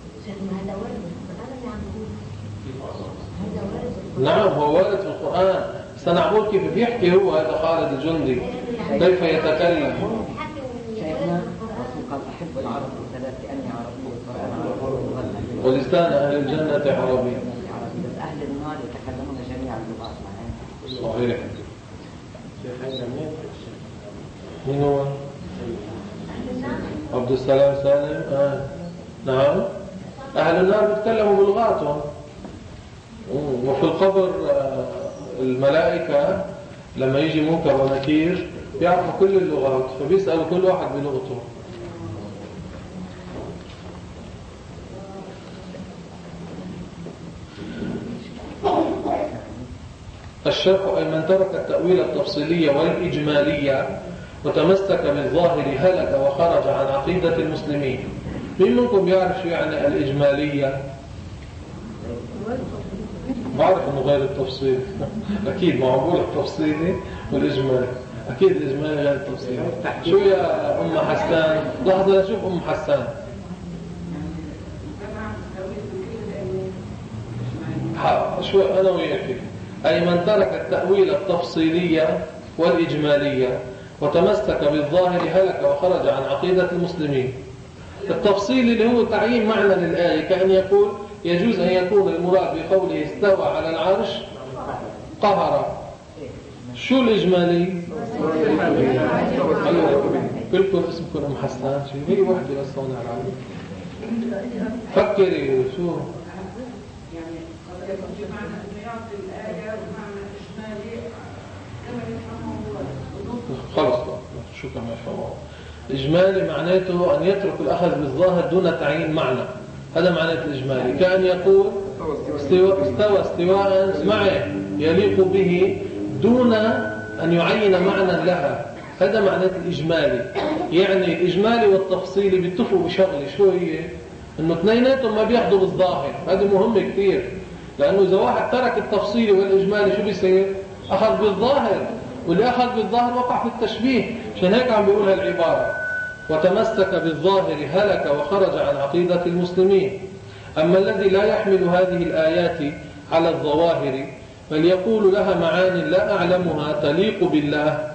[SPEAKER 1] نعم هو وارد في القرآن. سنعبد كيف بيحكي هو هذا خالد الجندي كيف يتكلم.
[SPEAKER 6] شيخنا قال أحب العرب ثلاث لأني عربي والقرآن عربي
[SPEAKER 1] ولسان أهل الجنة عربي.
[SPEAKER 6] أهل النار يتكلمون جميع اللغات معنا.
[SPEAKER 1] صحيح. من هو؟ عبد السلام سالم. آه. نعم أهل النار بيتكلموا بلغاتهم. وفي القبر الملائكة لما يجي منكر ونكير بيعرفوا كل اللغات فبيسألوا كل واحد بلغته. الشرح أي من ترك التأويل التفصيلية والإجمالية وتمسك بالظاهر هلك وخرج عن عقيدة المسلمين. مين منكم يعرف شو يعني الإجمالية؟ بعرف انه غير التفصيل. اكيد معقول التفصيلي والاجمالي. اكيد الاجمالي غير التفصيلي. شو يا ام حسان؟ لحظه نشوف ام حسان. شو انا وياك. اي من ترك التاويل التفصيليه والاجماليه وتمسك بالظاهر هلك وخرج عن عقيده المسلمين. التفصيل اللي هو تعيين معنى للايه كأن يقول يجوز أن يكون المراد بقوله استوى على العرش قهر. شو الإجمالي؟ كلكم اسمكم أم حسان. هي واحدة بس هون على فكري شو
[SPEAKER 4] يعني بمعنى أنه يعطي الآية بمعنى إجمالي كما يفهمه.
[SPEAKER 1] خلص شو كما يفهمه. إجمالي معناته أن يترك الأخذ بالظاهر دون تعيين معنى. هذا معنى الإجمالي. كأن يقول استوى, استوى استواء معه يليق به دون أن يعين معنى لها. هذا معنى الإجمالي. يعني الإجمالي والتفصيلي بيتفقوا بشغله. شو هي؟ إنه اثنيناتهم ما بياخذوا بالظاهر. هذا مهم كثير. لأنه إذا واحد ترك التفصيلي والإجمالي شو بيصير؟ أخذ بالظاهر. واللي أخذ بالظاهر وقع في التشبيه. عشان هيك عم بيقول هالعبارة وتمسك بالظاهر هلك وخرج عن عقيدة المسلمين. أما الذي لا يحمل هذه الآيات على الظواهر بل يقول لها معاني لا أعلمها تليق بالله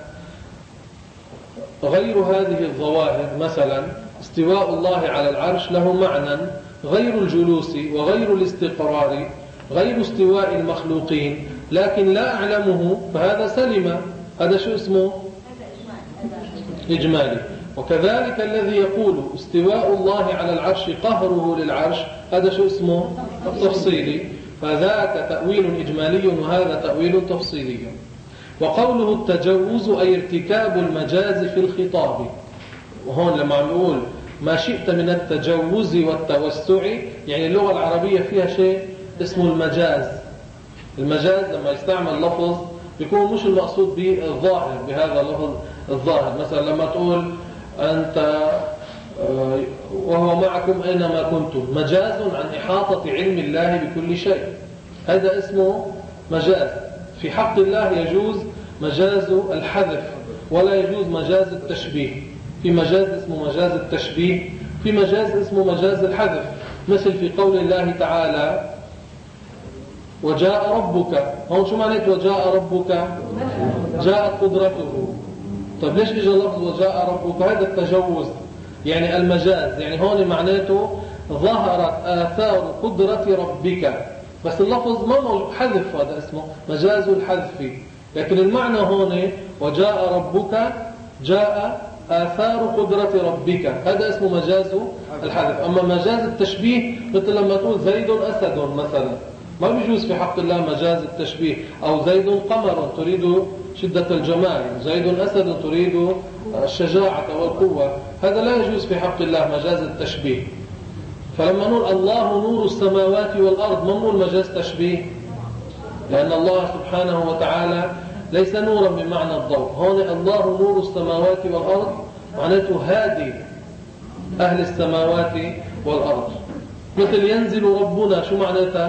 [SPEAKER 1] غير هذه الظواهر. مثلا استواء الله على العرش له معنى غير الجلوس وغير الاستقرار غير استواء المخلوقين لكن لا أعلمه فهذا سلم. هذا شو اسمه؟ إجمالي. وكذلك الذي يقول استواء الله على العرش قهره للعرش هذا شو اسمه؟ التفصيلي. فذاك تأويل إجمالي وهذا تأويل تفصيلي. وقوله التجوز أي ارتكاب المجاز في الخطاب. وهون لما نقول ما شئت من التجوز والتوسع يعني اللغة العربية فيها شيء اسمه المجاز. المجاز لما يستعمل لفظ بيكون مش المقصود به الظاهر بهذا اللفظ الظاهر. مثلا لما تقول أنت وهو معكم أينما كنتم مجاز عن إحاطة علم الله بكل شيء. هذا اسمه مجاز. في حق الله يجوز مجاز الحذف ولا يجوز مجاز التشبيه. في مجاز اسمه مجاز التشبيه، في مجاز اسمه مجاز الحذف. مثل في قول الله تعالى وجاء ربك. هون شو معنى وجاء ربك؟ جاءت قدرته. طيب ليش اجى لفظ وجاء ربك؟ هذا التجوز. يعني المجاز، يعني هون معناته ظهرت آثار قدرة ربك، بس اللفظ ما موجود، حذف، هذا اسمه مجاز الحذف. لكن المعنى هون وجاء ربك، جاء آثار قدرة ربك، هذا اسمه مجاز الحذف. أما مجاز التشبيه مثل لما تقول زيد أسد مثلا، ما بيجوز في حق الله مجاز التشبيه. أو زيد قمر تريد شدة الجمال، زيد أسد تريد الشجاعة والقوة، هذا لا يجوز في حق الله مجاز التشبيه. فلما نقول الله نور السماوات والأرض، ما نقول مجاز تشبيه، لأن الله سبحانه وتعالى ليس نورا بمعنى الضوء. هون الله نور السماوات والأرض معناته هادي أهل السماوات والأرض. مثل ينزل ربنا، شو معناتها؟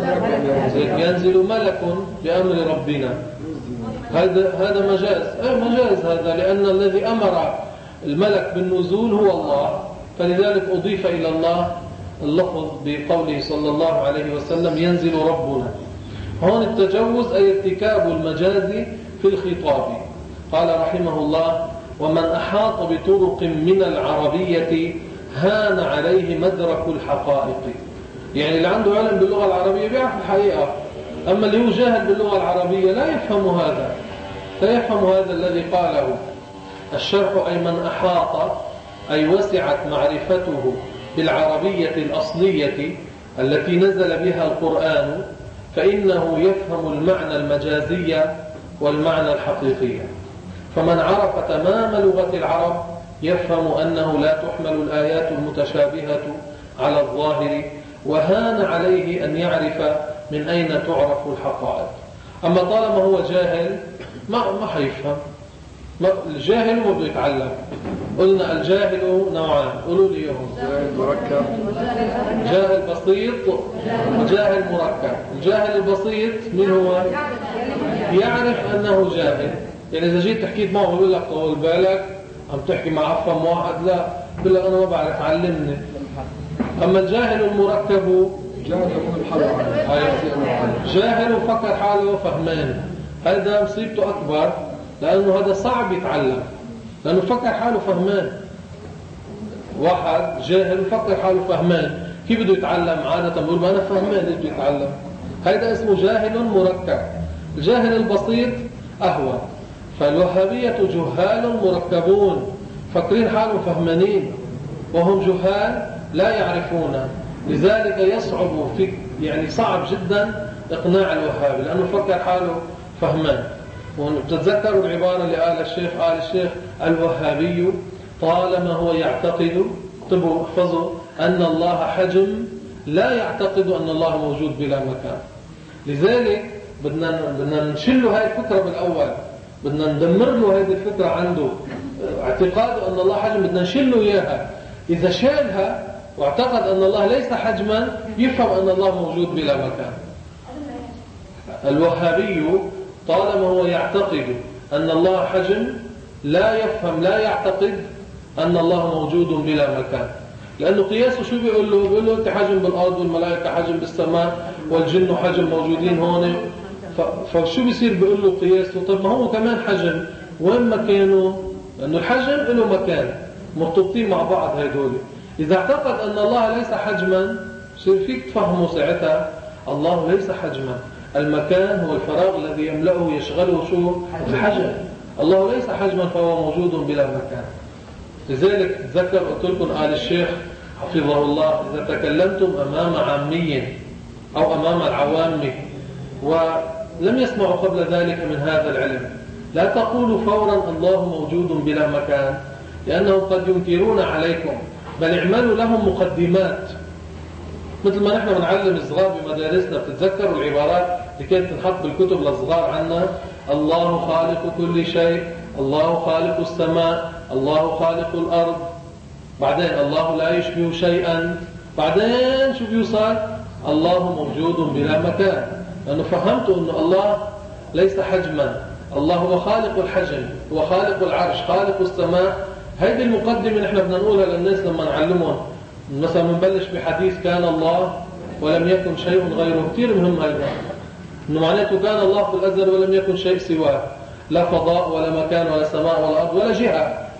[SPEAKER 1] ينزل ملك بأمر ربنا، هذا هذا مجاز. ايه مجاز هذا، لأن الذي أمر الملك بالنزول هو الله، فلذلك أضيف إلى الله اللفظ بقوله صلى الله عليه وسلم ينزل ربنا. هون التجوز أي ارتكاب المجاز في الخطاب. قال رحمه الله: ومن أحاط بطرق من العربية هان عليه مدرك الحقائق. يعني اللي عنده علم باللغة العربية بيعرف الحقيقة، أما اللي هو جاهل باللغة العربية لا يفهم هذا، لا يفهم هذا الذي قاله. الشرح أي من أحاط أي وسعت معرفته بالعربية الأصلية التي نزل بها القرآن، فإنه يفهم المعنى المجازي والمعنى الحقيقي. فمن عرف تمام لغة العرب يفهم أنه لا تحمل الآيات المتشابهة على الظاهر، وهان عليه أن يعرف من أين تعرف الحقائق. أما طالما هو جاهل ما ما حيفهم. الجاهل ما بده يتعلم. قلنا الجاهل نوعان، قولوا لي اياهم: جاهل مركب، جاهل بسيط، وجاهل مركب. الجاهل البسيط من هو؟ يعرف أنه جاهل. يعني إذا جيت تحكيت معه بيقول لك طول بالك عم تحكي مع أفهم واحد، لا بيقول لك أنا ما بعرف، علمني. أما الجاهل المركب جاهل وفكر حاله فهمان، هذا مصيبته أكبر، لأنه هذا صعب يتعلم، لأنه فكر حاله فهمان. واحد جاهل وفكر حاله فهمان، كيف بده يتعلم؟ عادة بيقول ما أنا فهمان، ليش بده يتعلم؟ هذا اسمه جاهل مركب. الجاهل البسيط أهون. فالوهابية جهال مركبون، فكرين حالهم فهمانين وهم جهال لا يعرفون، لذلك يصعب في يعني صعب جدا إقناع الوهابي، لأنه فكر حاله فهمان. وتتذكروا العبارة اللي قال الشيخ قال الشيخ الوهابي طالما هو يعتقد، اكتبوا احفظوا، أن الله حجم، لا يعتقد أن الله موجود بلا مكان. لذلك بدنا بدنا نشيل له هاي الفكرة بالأول، بدنا ندمر له هذه الفكرة عنده، اعتقاده أن الله حجم بدنا نشيل له إياها. إذا شالها واعتقد أن الله ليس حجما يفهم أن الله موجود بلا مكان. الوهابي طالما هو يعتقد أن الله حجم لا يفهم لا يعتقد أن الله موجود بلا مكان، لأنه قياسه شو بيقول له؟ بيقول له أنت حجم بالأرض والملائكة حجم بالسماء والجن حجم موجودين هون، فشو بيصير بيقول له قياسه؟ طب ما هو كمان حجم، وين مكانه؟ لأنه الحجم له مكان، مرتبطين مع بعض هيدول. إذا اعتقد أن الله ليس حجما يصير فيك تفهمه ساعتها الله ليس حجما، المكان هو الفراغ الذي يملأه يشغله شو؟ الحجم. الله ليس حجما فهو موجود بلا مكان. لذلك تذكر قلت لكم قال الشيخ حفظه الله: إذا تكلمتم أمام عامي أو أمام العوام ولم يسمعوا قبل ذلك من هذا العلم لا تقولوا فورا الله موجود بلا مكان، لأنهم قد ينكرون عليكم، بل اعملوا لهم مقدمات. مثل ما نحن بنعلم الصغار بمدارسنا، بتتذكروا العبارات اللي كانت تنحط بالكتب للصغار عنا: الله خالق كل شيء، الله خالق السماء، الله خالق الأرض، بعدين الله لا يشبه شيئا، بعدين شو بيوصل؟ الله موجود بلا مكان. لأنه فهمتوا أن الله ليس حجما، الله هو خالق الحجم، هو خالق العرش، خالق السماء. هذه المقدمة نحن بدنا نقولها للناس لما نعلمهم. مثلا بنبلش بحديث كان الله ولم يكن شيء غيره، كثير مهم هذا، إنه معناته كان الله في الأزل ولم يكن شيء سواه، لا فضاء ولا مكان ولا سماء ولا أرض ولا جهة،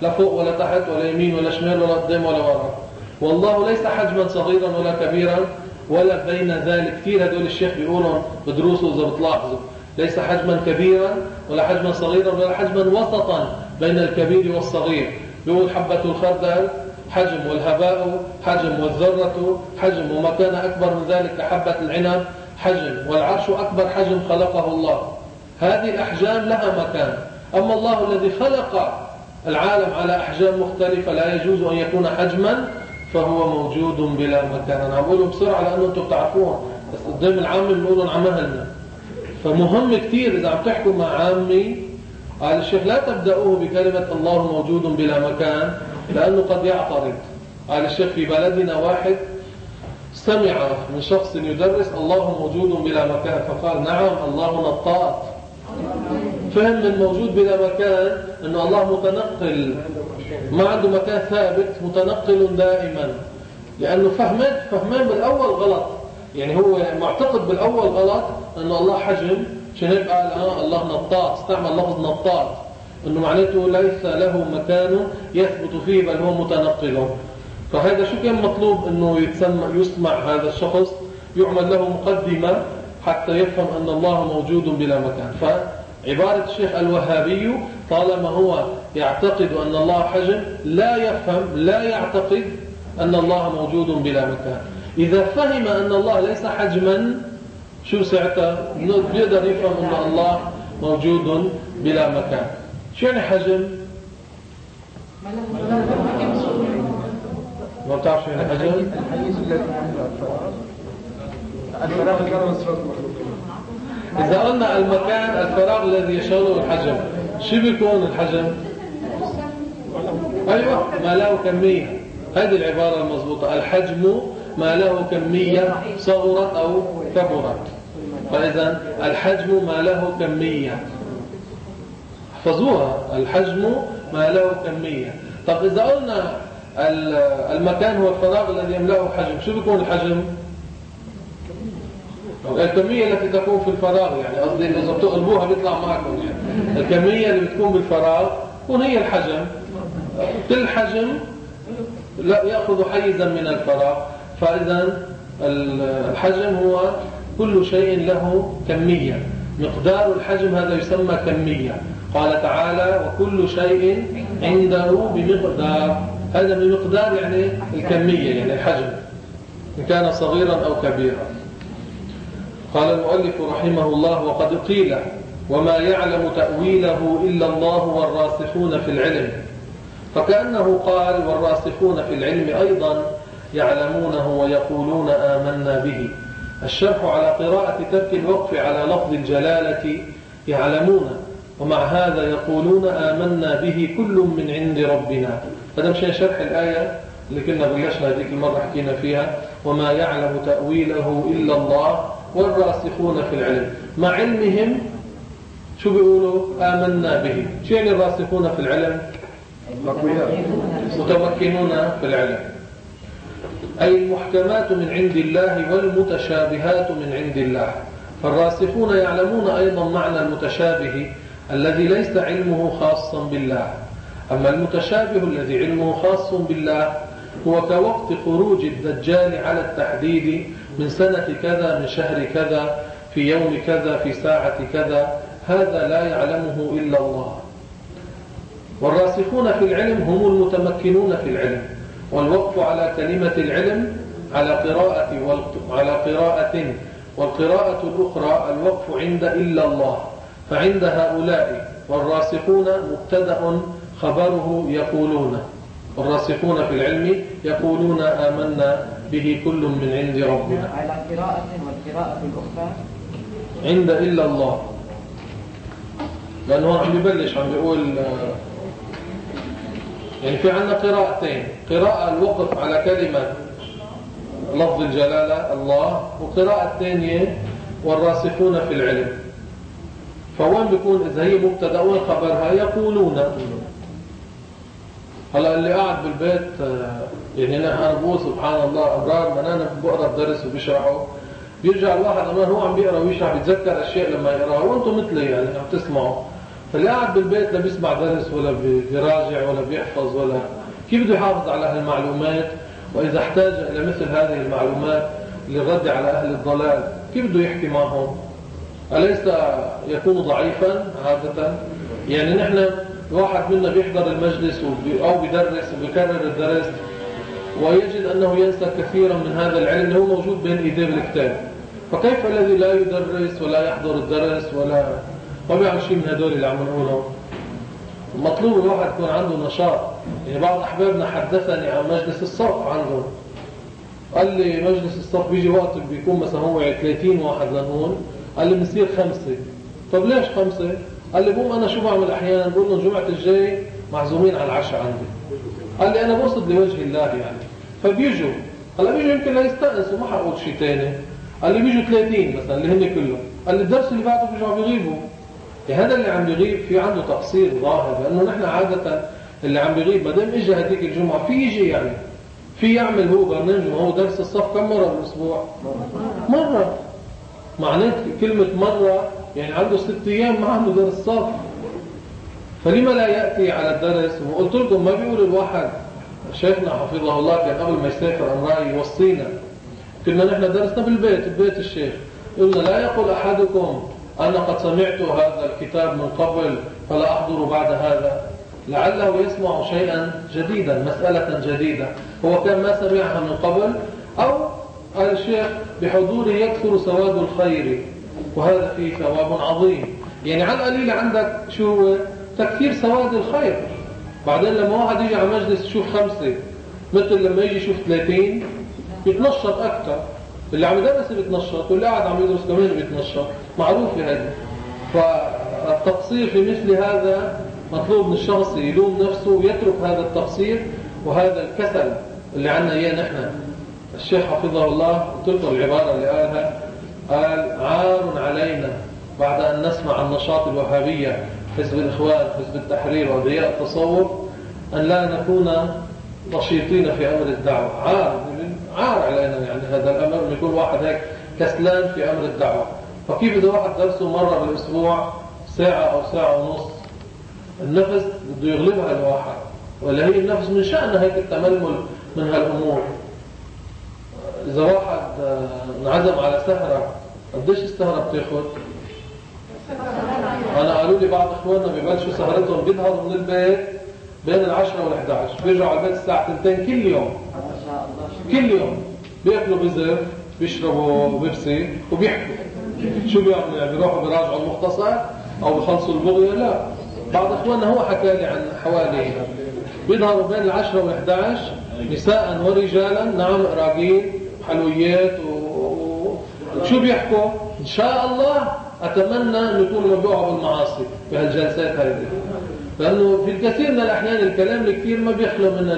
[SPEAKER 1] لا فوق ولا تحت ولا يمين ولا شمال ولا قدام ولا ورا. والله ليس حجما صغيرا ولا كبيرا ولا بين ذلك. كثير هدول الشيخ بيقولوا بدروسه إذا بتلاحظوا ليس حجما كبيرا ولا حجما صغيرا ولا حجما وسطا بين الكبير والصغير. بيقول حبة الخردل حجم، والهباء حجم، والذرة حجم، وما كان أكبر من ذلك كحبة العنب حجم، والعرش أكبر حجم خلقه الله. هذه الأحجام لها مكان. أما الله الذي خلق العالم على أحجام مختلفة لا يجوز أن يكون حجما، فهو موجود بلا مكان. أنا أقولهم بسرعة لأنه أنتم بتعرفوها، بس قدام العام بنقولهم عمهلنا. فمهم كتير إذا عم تحكوا مع عامي قال الشيخ لا تبدأوه بكلمة الله موجود بلا مكان لأنه قد يعترض. قال الشيخ في بلدنا واحد سمع من شخص يدرس الله موجود بلا مكان، فقال نعم الله نطاط. فهم من موجود بلا مكان أنه الله متنقل، ما عنده مكان ثابت، متنقل دائما. لأنه فهمت فهمان بالأول غلط، يعني هو معتقد بالأول غلط أنه الله حجم، عشان هيك قال آه الله نطاط، استعمل لفظ نطاط، أنه معناته ليس له مكان يثبت فيه بل هو متنقل. فهذا شو كان مطلوب أنه يتسمع يسمع هذا الشخص، يعمل له مقدمة حتى يفهم أن الله موجود بلا مكان. فعبارة الشيخ الوهابي طالما هو يعتقد أن الله حجم لا يفهم لا يعتقد أن الله موجود بلا مكان. إذا فهم أن الله ليس حجما شو ساعتها بيقدر يفهم أن الله موجود بلا مكان. شو يعني حجم؟ ما بتعرف شو يعني حجم؟ إذا قلنا المكان الفراغ الذي يشغله الحجم، شو بيكون الحجم؟ أيوة ما له كمية. هذه العبارة المضبوطة. الحجم ما له كمية صغرت أو كبرت. فإذا الحجم ما له كمية، احفظوها، الحجم ما له كمية. طب إذا قلنا المكان هو الفراغ الذي يملأه حجم، شو بيكون الحجم؟ الكمية التي تكون في الفراغ، يعني قصدي إذا بتقلبوها بيطلع معكم، يعني الكمية اللي بتكون بالفراغ تكون هي الحجم. كل حجم لا يأخذ حيزا من الفراغ. فإذا الحجم هو كل شيء له كمية، مقدار الحجم هذا يسمى كمية. قال تعالى وكل شيء عنده بمقدار. هذا بمقدار يعني الكمية، يعني الحجم إن كان صغيرا أو كبيرا. قال المؤلف رحمه الله وقد قيل وما يعلم تأويله إلا الله والراسخون في العلم، فكأنه قال والراسخون في العلم أيضا يعلمونه ويقولون آمنا به. الشرح على قراءة ترك الوقف على لفظ الجلالة يعلمون، ومع هذا يقولون آمنا به كل من عند ربنا. هذا مشان شرح الآية اللي كنا بلشنا هذيك المرة حكينا فيها وما يعلم تأويله إلا الله والراسخون في العلم. مع علمهم شو بيقولوا آمنا به. شو يعني الراسخون في العلم؟ متمكنون في العلم، أي المحكمات من عند الله والمتشابهات من عند الله. فالراسخون يعلمون أيضا معنى المتشابه الذي ليس علمه خاصا بالله. أما المتشابه الذي علمه خاص بالله هو كوقت خروج الدجال على التحديد من سنة كذا من شهر كذا في يوم كذا في ساعة كذا، هذا لا يعلمه إلا الله. والراسخون في العلم هم المتمكنون في العلم. والوقف على كلمة العلم على قراءة على قراءة والقراءة الأخرى الوقف عند إلا الله. فعند هؤلاء والراسخون مبتدأ خبره يقولون، والراسخون في العلم يقولون آمنا به كل من عند ربنا.
[SPEAKER 6] على قراءة والقراءة الأخرى
[SPEAKER 1] عند إلا الله، لأنه عم يبلش عم يقول يعني في عندنا قراءتين، قراءة الوقف على كلمة لفظ الجلالة الله، وقراءة ثانية والراسخون في العلم. فوين بيكون إذا هي مبتدأ وين خبرها؟ يقولون. هلا اللي قاعد بالبيت يعني أنا بقول سبحان الله أبرار من أنا بقرأ الدرس وبيشرحه، بيرجع الواحد أمان هو عم بيقرأ ويشرح بيتذكر أشياء لما يقرأها، وأنتم مثلي يعني عم تسمعوا. فاللي قاعد بالبيت لا بيسمع درس ولا بيراجع ولا بيحفظ ولا كيف بده يحافظ على هالمعلومات؟ وإذا احتاج إلى مثل هذه المعلومات للرد على أهل الضلال كيف بده يحكي معهم؟ أليس يكون ضعيفا عادة؟ يعني نحن واحد منا بيحضر المجلس أو بيدرس وبيكرر الدرس ويجد أنه ينسى كثيرا من هذا العلم اللي هو موجود بين إيديه بالكتاب. فكيف الذي لا يدرس ولا يحضر الدرس ولا ما بيعمل شيء من هدول اللي عم نقولهم؟ مطلوب الواحد يكون عنده نشاط. يعني بعض أحبابنا حدثني عن مجلس الصف عندهم، قال لي مجلس الصف بيجي وقت بيكون مثلا هو ثلاثين واحد لنقول، قال لي بنصير خمسة. طب ليش خمسة؟ قال لي بقوم أنا شو بعمل أحيانا؟ بقول لهم جمعة الجاي معزومين على العشاء عندي. قال لي أنا بقصد لوجه الله يعني، فبيجوا هلا بيجوا يمكن لا يستأنسوا ما حقول شيء ثاني. قال لي بيجوا ثلاثين مثلا اللي هن كلهم. قال لي الدرس اللي بعده بيجوا بيغيبوا. يعني هذا اللي عم بيغيب في عنده تقصير ظاهر، لأنه نحن عادة اللي عم بيغيب ما دام اجى هذيك الجمعة في يجي يعني في يعمل هو برنامج وهو درس الصف كم مرة بالأسبوع؟ مرة. معناه كلمة مرة يعني عنده ست أيام ما عنده درس صف. فلما لا يأتي على الدرس؟ وقلت لكم ما بيقول الواحد، شيخنا حفظه الله كان قبل ما يسافر أمرأي يوصينا، كنا نحن درسنا بالبيت ببيت الشيخ، قلنا لا يقول أحدكم أنا قد سمعت هذا الكتاب من قبل فلا أحضر بعد هذا، لعله يسمع شيئا جديدا مسألة جديدة هو كان ما سمعها من قبل، أو قال الشيخ بحضوره يكثر سواد الخير وهذا فيه ثواب عظيم. يعني على القليل عندك شو هو تكثير سواد الخير. بعدين لما واحد يجي على مجلس يشوف خمسة مثل لما يجي يشوف ثلاثين بيتنشط أكثر. اللي عم يدرس بيتنشط واللي قاعد عم يدرس كمان بيتنشط، معروف هذا. فالتقصير في مثل هذا مطلوب من الشخص يلوم نفسه ويترك هذا التقصير وهذا الكسل اللي عنا إياه نحن. الشيخ حفظه الله قلت لكم العبارة اللي قالها، قال عار علينا بعد أن نسمع النشاط الوهابية حزب الإخوان حزب التحرير وضياء التصور أن لا نكون نشيطين في أمر الدعوة. عار عار علينا يعني هذا الأمر أن يكون واحد هيك كسلان في أمر الدعوة. فكيف إذا واحد درسه مرة بالأسبوع ساعة أو ساعة ونص؟ النفس بده يغلبها الواحد، ولا هي النفس من شأنها هيك التململ من هالأمور. إذا واحد انعزم على سهرة قديش السهرة بتاخد؟ أنا قالوا لي بعض إخواننا ببلشوا سهرتهم بيظهروا من البيت بين العشرة والأحد عشر بيرجعوا على البيت الساعة تنتين كل يوم كل يوم بيأكلوا بزر بيشربوا بيبسي وبيحكوا. شو بيعملوا يعني؟ بيروحوا بيراجعوا المختصر أو بيخلصوا البغية؟ لا. بعض إخواننا هو حكى لي عن حوالي بيظهروا بين العشرة والأحد عشر نساء ورجالا، نعم راقين حلويات وشو بيحكوا؟ إن شاء الله أتمنى أن يكونوا مبيعوا بالمعاصي في هالجلسات هذه، لأنه في الكثير من الأحيان الكلام الكثير ما بيخلو من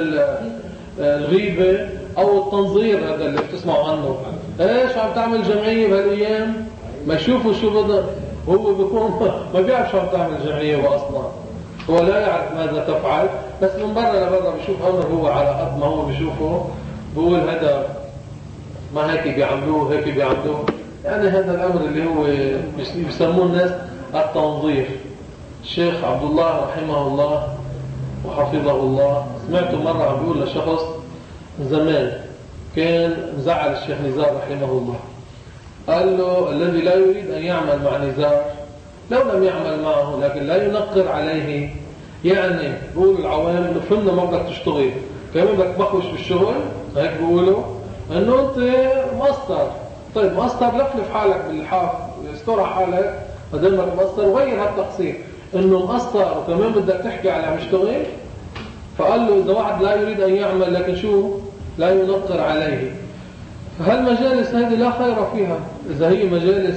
[SPEAKER 1] الغيبة أو التنظير هذا اللي بتسمعوا عنه. إيش عم تعمل جمعية بهالأيام؟ ما يشوفوا شو بده، هو بيكون ما بيعرف شو عم تعمل جمعية أصلا، هو لا يعرف ماذا تفعل، بس من برا لبرا بيشوف أمر هو على قد ما هو بيشوفه بيقول هذا ما هيك بيعملوه هيك بيعملوه. يعني هذا الأمر اللي هو بيسموه الناس التنظير. الشيخ عبد الله رحمه الله وحفظه الله سمعته مرة عم بيقول لشخص زمان كان مزعل الشيخ نزار رحمه الله، قال له الذي لا يريد أن يعمل مع نزار لو لم يعمل معه لكن لا ينقر عليه. يعني بيقولوا العوام فهمنا ما بدك تشتغل كمان بدك تبخوش بالشغل، هيك بيقولوا انه انت مقصر. طيب مقصر لفلف حالك بالحاف استرع حالك ما دامك مقصر وغير هالتقصير انه مقصر وكمان بدك تحكي على عم يشتغل. فقال له اذا واحد لا يريد ان يعمل لكن شو لا ينقر عليه، فهالمجالس هذه لا خير فيها. اذا هي مجالس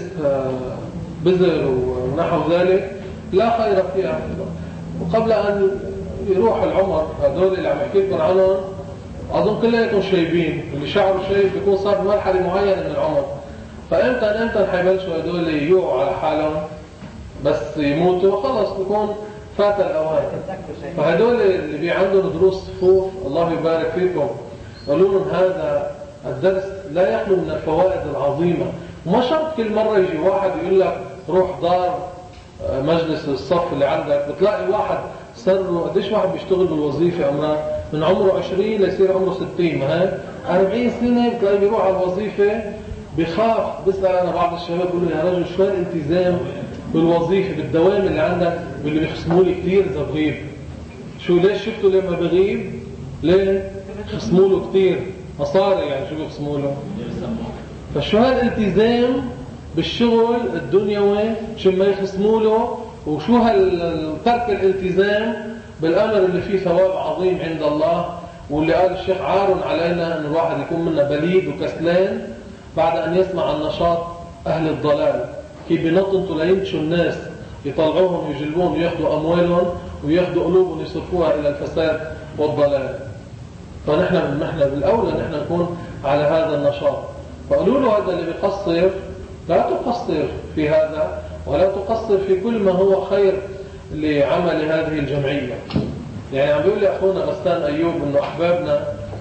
[SPEAKER 1] بذر ونحو ذلك لا خير فيها. وقبل ان يروح العمر هذول اللي عم احكي لكم عنهم اظن كلياتهم شايبين، اللي شعره شايب بيكون صار بمرحله معينه من العمر. فامتى امتى حيبلشوا هذول يوقعوا على حالهم بس يموتوا خلص بيكون فات الاوان. فهذول اللي بي عندهم دروس صفوف الله يبارك فيكم قالوا لهم هذا الدرس لا يخلو من الفوائد العظيمه. وما شرط كل مره يجي واحد يقول لك روح دار مجلس الصف اللي عندك بتلاقي واحد صار له قديش واحد بيشتغل بالوظيفة أمرا من عمره عشرين ليصير عمره ستين، ما هيك أربعين سنة بتلاقي بيروح على الوظيفة بخاف. بسأل أنا بعض الشباب بيقولوا يا رجل شو الالتزام بالوظيفة بالدوام اللي عندك واللي بيخصموا لي كثير إذا بغيب؟ شو ليش شفتوا لما بغيب؟ ليه؟ خصموا له كثير مصاري، يعني شو بيخصموا له؟ فشو هالالتزام بالشغل الدنيوي شو ما يخصموا له، وشو هالترك الالتزام بالأمر اللي فيه ثواب عظيم عند الله، واللي قال الشيخ عار علينا أن الواحد يكون منا بليد وكسلان بعد أن يسمع عن نشاط أهل الضلال كيف بنطنطوا لينتشوا الناس يطلعوهم ويجلبوهم وياخذوا أموالهم وياخذوا قلوبهم يصرفوها إلى الفساد والضلال. فنحن نحن بالأولى نحن نكون على هذا النشاط. فقالوا له هذا اللي بيقصر لا تقصر في هذا ولا تقصر في كل ما هو خير لعمل هذه الجمعية. يعني عم بيقول لي أخونا غسان أيوب إنه أحبابنا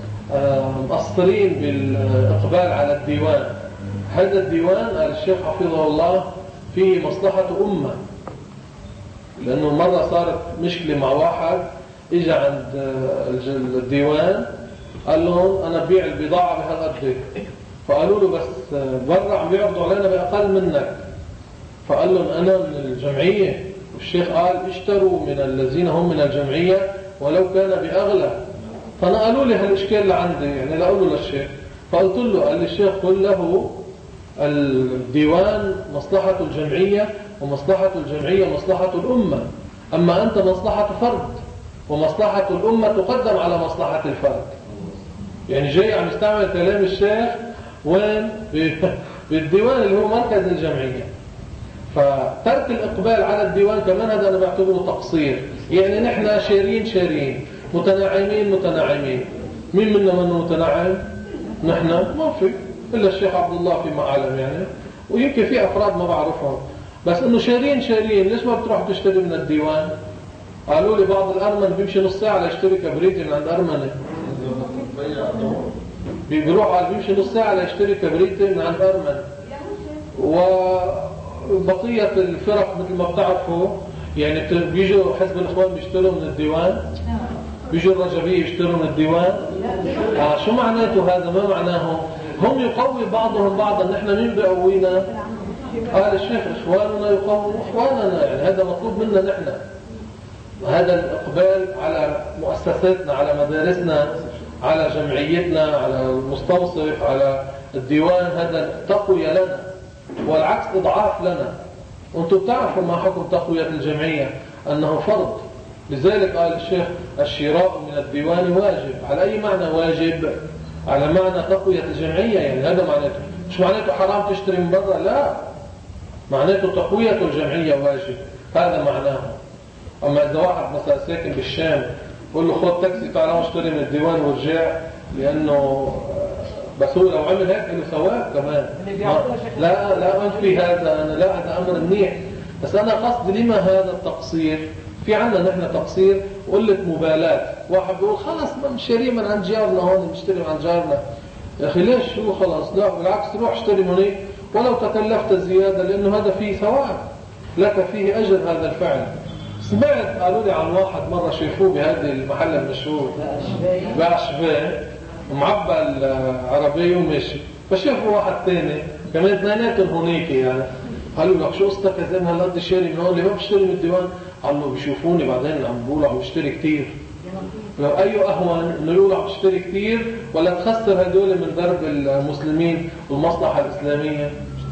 [SPEAKER 1] مقصرين بالإقبال على الديوان. هذا الديوان قال الشيخ حفظه الله فيه مصلحة أمة، لأنه مرة صارت مشكلة مع واحد إجا عند الديوان قال لهم أنا ببيع البضاعة بهالقد، فقالوا له بس برا عم بيعرضوا علينا بأقل منك، فقال لهم أنا من الجمعية، والشيخ قال اشتروا من الذين هم من الجمعية ولو كان بأغلى. فنقلوا لي هالإشكال اللي عندي، يعني لأقول له للشيخ، فقلت له قال لي الشيخ قل له الديوان مصلحة الجمعية ومصلحة الجمعية مصلحة الأمة، أما أنت مصلحة فرد ومصلحة الأمة تقدم على مصلحة الفرد. يعني جاي عم يستعمل كلام الشيخ وين؟ بالديوان اللي هو مركز الجمعية. فترك الإقبال على الديوان كمان هذا أنا بعتبره تقصير. يعني نحن شارين شارين متناعمين متناعمين. مين منا منه متناعم؟ نحن ما في إلا الشيخ عبد الله فيما أعلم يعني، ويمكن في أفراد ما بعرفهم، بس إنه شارين شارين. ليش ما بتروح تشتري من الديوان؟ قالوا لي بعض الأرمن بيمشي نص ساعة ليشتري كبريتي من عند أرمنة. بيروح قال بيمشي نص ساعة ليشتري كبريتي من عند أرمنة. وبقية الفرق مثل ما بتعرفوا يعني بيجوا حزب الإخوان بيشتروا من الديوان، بيجوا الرجبية يشتروا من الديوان. آه شو معناته هذا؟ ما معناه هم يقوي بعضهم بعضا. نحن مين بيقوينا؟ قال الشيخ إخواننا يقوي إخواننا. يعني هذا مطلوب منا نحن، هذا الإقبال على مؤسساتنا، على مدارسنا، على جمعيتنا، على المستوصف، على الديوان، هذا تقوية لنا، والعكس إضعاف لنا. وانتم بتعرفوا ما حكم تقوية الجمعية أنه فرض. لذلك قال الشيخ الشراء من الديوان واجب. على أي معنى واجب؟ على معنى تقوية الجمعية. يعني هذا معناته، مش معناته حرام تشتري من برا، لا، معناته تقوية الجمعية واجب، هذا معناه. أما إذا واحد مثلا ساكن بالشام قل له خذ تاكسي تعال اشتري من الديوان ورجع، لأنه بس هو لو عمل هيك له ثواب كمان. لا لا أنفي هذا، أنا لا، هذا أمر منيح، بس أنا قصدي لما هذا التقصير؟ في عندنا نحن تقصير وقلة مبالاة. واحد بيقول خلاص بنشتري من عند جارنا هون، بنشتري من عند جارنا. يا أخي ليش شو خلاص؟ لا بالعكس، روح اشتري من هيك ولو تكلفت زيادة، لأنه هذا فيه ثواب لك، فيه أجر هذا الفعل. سمعت قالوا لي عن واحد مرة شافوه بهذه المحل المشهور باع شباه ومعبى العربية وماشي، فشافوا واحد ثاني كمان اثنيناتهم هونيك. يعني قالوا لك شو قصتك يا زلمه هالقد شاري من هون؟ ليه ما بشتري من الديوان؟ قال له بيشوفوني بعدين عم بقول عم بشتري كثير. لو أي أهون إنه يقول عم بشتري كثير ولا تخسر هدول من درب المسلمين والمصلحة الإسلامية؟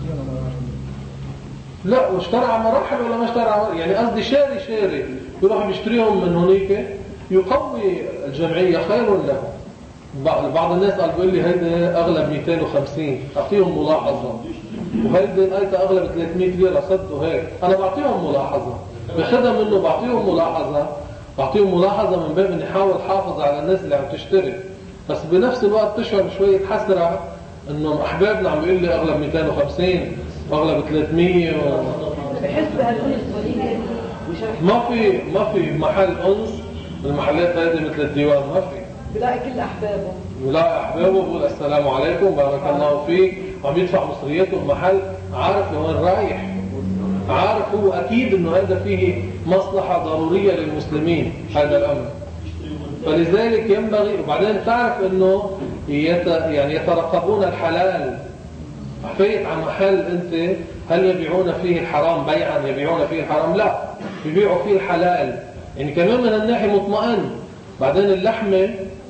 [SPEAKER 1] لا، واشترى على مراحل ولا ما اشترى على، يعني قصدي شاري شاري يروح بيشتريهم من هونيك يقوي الجمعية خير له. بعض الناس قال بيقول لي هيدا أغلب مئتين وخمسين، أعطيهم ملاحظة، وهيدا أيضا أغلب ثلاثمئة ليرة صدوا هيك، أنا بعطيهم ملاحظة، بخدم منه بعطيهم ملاحظة، بعطيهم ملاحظة من باب إني حاول حافظ على الناس اللي عم تشتري، بس بنفس الوقت تشعر بشوية حسرة إنه أحبابنا عم بيقول لي أغلب مئتين وخمسين أغلب ثلاثمئة و...
[SPEAKER 6] بحس بهالأنس وليه
[SPEAKER 1] ما في ما في محل أنس المحلات هذه مثل الديوان، ما في.
[SPEAKER 6] بلاقي كل أحبابه
[SPEAKER 1] بلاقي أحبابه بقول السلام عليكم بارك الله فيك، وعم يدفع مصرياته بمحل عارف لوين رايح. عارف هو أكيد أنه هذا فيه مصلحة ضرورية للمسلمين هذا الأمر، فلذلك ينبغي. وبعدين تعرف أنه يت... يعني يترقبون الحلال. حفيت على محل أنت هل يبيعون فيه الحرام بيعا يبيعون فيه الحرام؟ لا، يبيعوا فيه الحلال، يعني كمان من الناحية مطمئن. بعدين اللحمة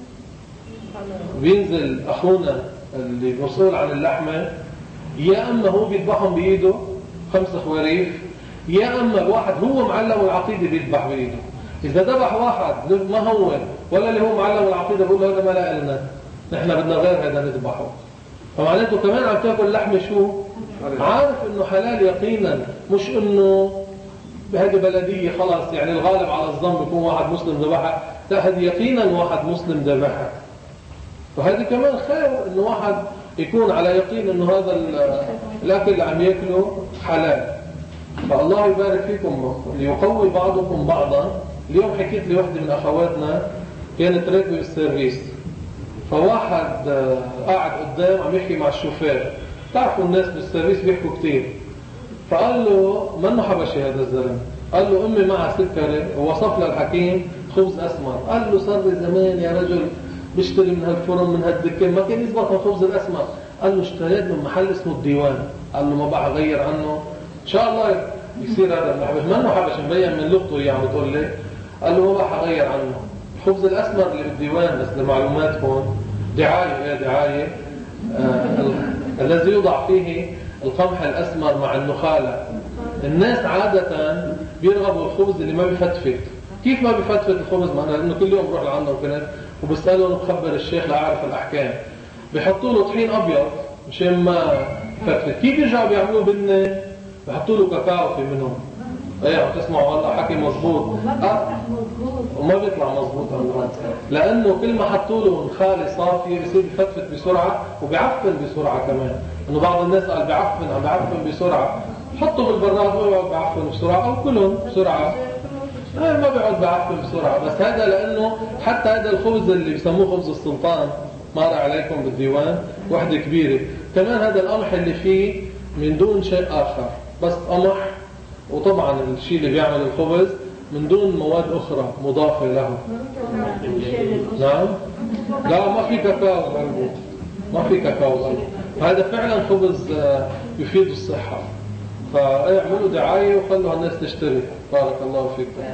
[SPEAKER 1] بينزل أخونا اللي مسؤول عن اللحمة، يا أما هو بيذبحهم بإيده خمس خواريف، يا أما الواحد هو معلم العقيدة بيذبح بإيده. إذا ذبح واحد ما هو ولا اللي هو معلم العقيدة بيقول له هذا ما لا إلنا، نحن بدنا غير هذا نذبحه. فمعناته كمان عم تاكل لحمة شو؟ عارف إنه حلال يقينا، مش إنه بهذه بلدية خلاص يعني الغالب على الظن بيكون واحد مسلم ذبحها، لا، هذه يقينا واحد مسلم ذبحها. فهذه كمان خير إنه واحد يكون على يقين إنه هذا الأكل اللي عم يأكله حلال. فالله يبارك فيكم ليقوي بعضكم بعضا. اليوم حكيت لي واحدة من أخواتنا كانت راكبة بالسيرفيس، فواحد قاعد قدام عم يحكي مع الشوفير. تعرفوا الناس بالسيرفيس بيحكوا كتير، فقال له منه حبشي هذا الزلمه، قال له أمي معها سكري، ووصف له الحكيم خبز أسمر. قال له صار لي زمان يا رجل بيشتري من هالفرن من هالدكان ما كان يزبط الخبز الأسمر. قال له اشتريت من محل اسمه الديوان. قال له ما بقى أغير عنه إن شاء الله يصير هذا الحبش. منه حبش مبين من لغته يعني تقول لي. قال له ما بقى أغير عنه. الخبز الأسمر اللي بالديوان بس لمعلوماتكم دعاية يا دعاية آه الذي يوضع فيه القمح الأسمر مع النخالة. الناس عادة بيرغبوا الخبز اللي ما بيفتفت. كيف ما بيفتفت الخبز؟ معنا لأنه كل يوم بروح لعنده وكنت وبسأله نخبر الشيخ لأعرف الأحكام. بيحطوا له طحين أبيض مشان ما يفتفت. كيف يرجعوا بيعملوه بني؟ بيحطوا له كاكاو في منهم. ايه عم تسمعوا والله حكي مظبوط أه؟ وما بيطلع مظبوط لأنه كل ما حطوا له نخالة صافية بيصير بيفتفت بسرعة وبيعفن بسرعة كمان. إنه بعض الناس قال بيعفن عم بيعفن بسرعة، حطوا بالبراد ما بيقعد بيعفن بسرعة أو كلهم بسرعة آه ما بيقعد بيعفن بسرعة. بس هذا لأنه حتى هذا الخبز اللي بيسموه خبز السلطان مر عليكم بالديوان وحدة كبيرة كمان. هذا القمح اللي فيه من دون شيء آخر بس قمح، وطبعا الشيء اللي بيعمل الخبز من دون مواد أخرى مضافة له. نعم لا ما في كاكاو مربوط، ما في كاكاو مربوط. هذا فعلا خبز يفيد الصحة. فاعملوا دعاية وخلوا الناس تشتري. بارك الله فيكم.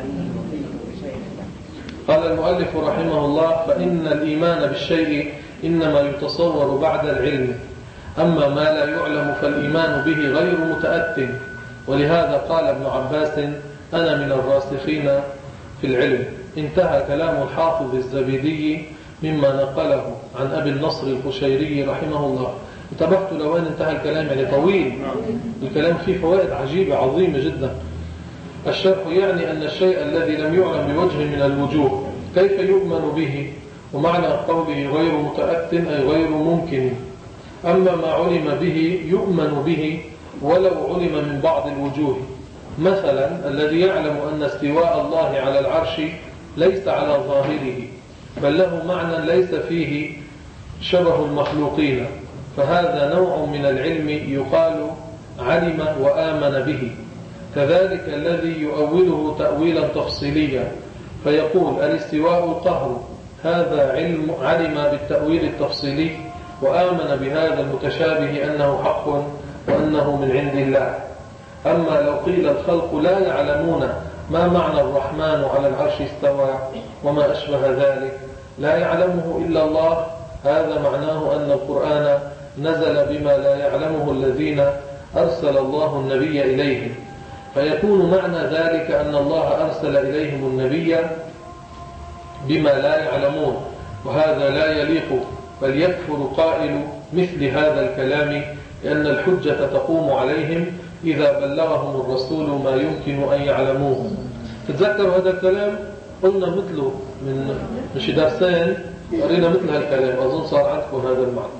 [SPEAKER 1] قال المؤلف رحمه الله: فإن الإيمان بالشيء إنما يتصور بعد العلم، أما ما لا يعلم فالإيمان به غير متأت. ولهذا قال ابن عباس: أنا من الراسخين في العلم. انتهى كلام الحافظ الزبيدي مما نقله عن أبي النصر القشيري رحمه الله. انتبهت لوين انتهى الكلام، يعني طويل الكلام، فيه فوائد عجيبة عظيمة جدا. الشرح يعني أن الشيء الذي لم يعلم بوجه من الوجوه كيف يؤمن به، ومعنى قوله غير متأت أي غير ممكن. أما ما علم به يؤمن به ولو علم من بعض الوجوه. مثلا الذي يعلم أن استواء الله على العرش ليس على ظاهره بل له معنى ليس فيه شبه المخلوقين، فهذا نوع من العلم يقال علم وآمن به. كذلك الذي يؤوله تأويلا تفصيليا فيقول الاستواء القهر، هذا علم علم بالتأويل التفصيلي وآمن بهذا المتشابه أنه حق وأنه من عند الله. أما لو قيل الخلق لا يعلمون ما معنى الرحمن على العرش استوى وما أشبه ذلك لا يعلمه إلا الله، هذا معناه أن القرآن نزل بما لا يعلمه الذين أرسل الله النبي إليهم، فيكون معنى ذلك أن الله أرسل إليهم النبي بما لا يعلمون، وهذا لا يليق، بل يكفر قائل مثل هذا الكلام، لأن الحجة تقوم عليهم إذا بلغهم الرسول ما يمكن أن يعلموه. تتذكروا هذا الكلام؟ قلنا مثله من مش درسين قرينا مثل هالكلام، أظن صار عندكم هذا المعنى.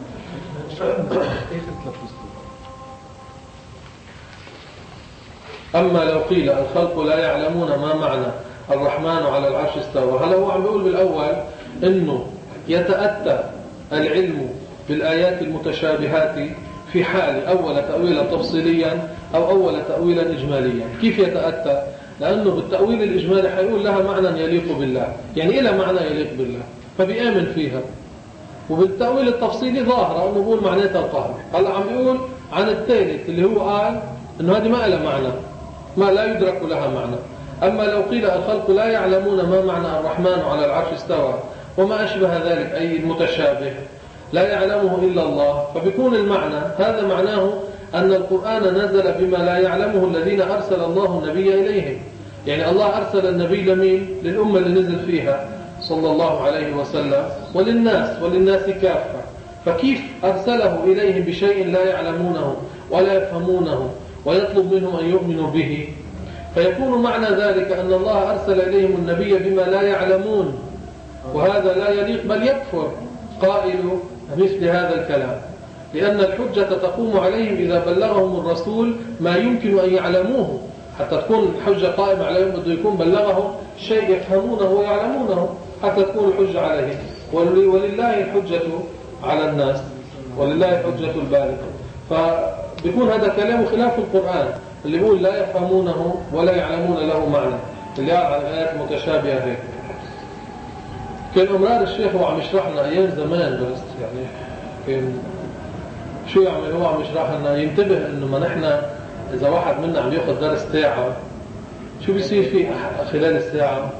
[SPEAKER 1] أما لو قيل الخلق لا يعلمون ما معنى الرحمن على العرش استوى، هل هو عم بيقول بالأول إنه يتأتى العلم بالآيات المتشابهات في حال أول تأويلا تفصيليا أو أول تأويلا إجماليا. كيف يتأتى؟ لأنه بالتأويل الإجمالي حيقول لها معنى يليق بالله، يعني إلى معنى يليق بالله فبيآمن فيها. وبالتأويل التفصيلي ظاهرة أنه بيقول معناتها القهر. هلا عم يقول عن الثالث اللي هو قال أنه هذه ما لها معنى، ما لا يدرك لها معنى. أما لو قيل الخلق لا يعلمون ما معنى الرحمن على العرش استوى وما أشبه ذلك، أي المتشابه لا يعلمه إلا الله، فبيكون المعنى هذا معناه أن القرآن نزل بما لا يعلمه الذين أرسل الله النبي إليهم. يعني الله أرسل النبي لمين؟ للأمة اللي نزل فيها صلى الله عليه وسلم وللناس وللناس كافة. فكيف أرسله إليهم بشيء لا يعلمونه ولا يفهمونه ويطلب منهم أن يؤمنوا به؟ فيكون معنى ذلك أن الله أرسل إليهم النبي بما لا يعلمون، وهذا لا يليق بل يكفر قائل مثل هذا الكلام، لأن الحجة تقوم عليهم إذا بلغهم الرسول ما يمكن أن يعلموه. حتى تكون الحجة قائمة عليهم بده يكون بلغهم شيء يفهمونه ويعلمونه حتى تكون الحجة عليهم. ولله الحجة على الناس ولله الحجة البالغة. فبيكون هذا كلام خلاف القرآن اللي بيقول لا يفهمونه ولا يعلمون له معنى، اللي قال عن آيات متشابهة هيك. كان أمرار الشيخ هو عم يشرح لنا أيام زمان، بس يعني كان شو يعمل هو عم يشرح لنا ينتبه إنه ما نحن إذا واحد منا عم يأخذ درس ساعة شو بيصير فيه خلال الساعة؟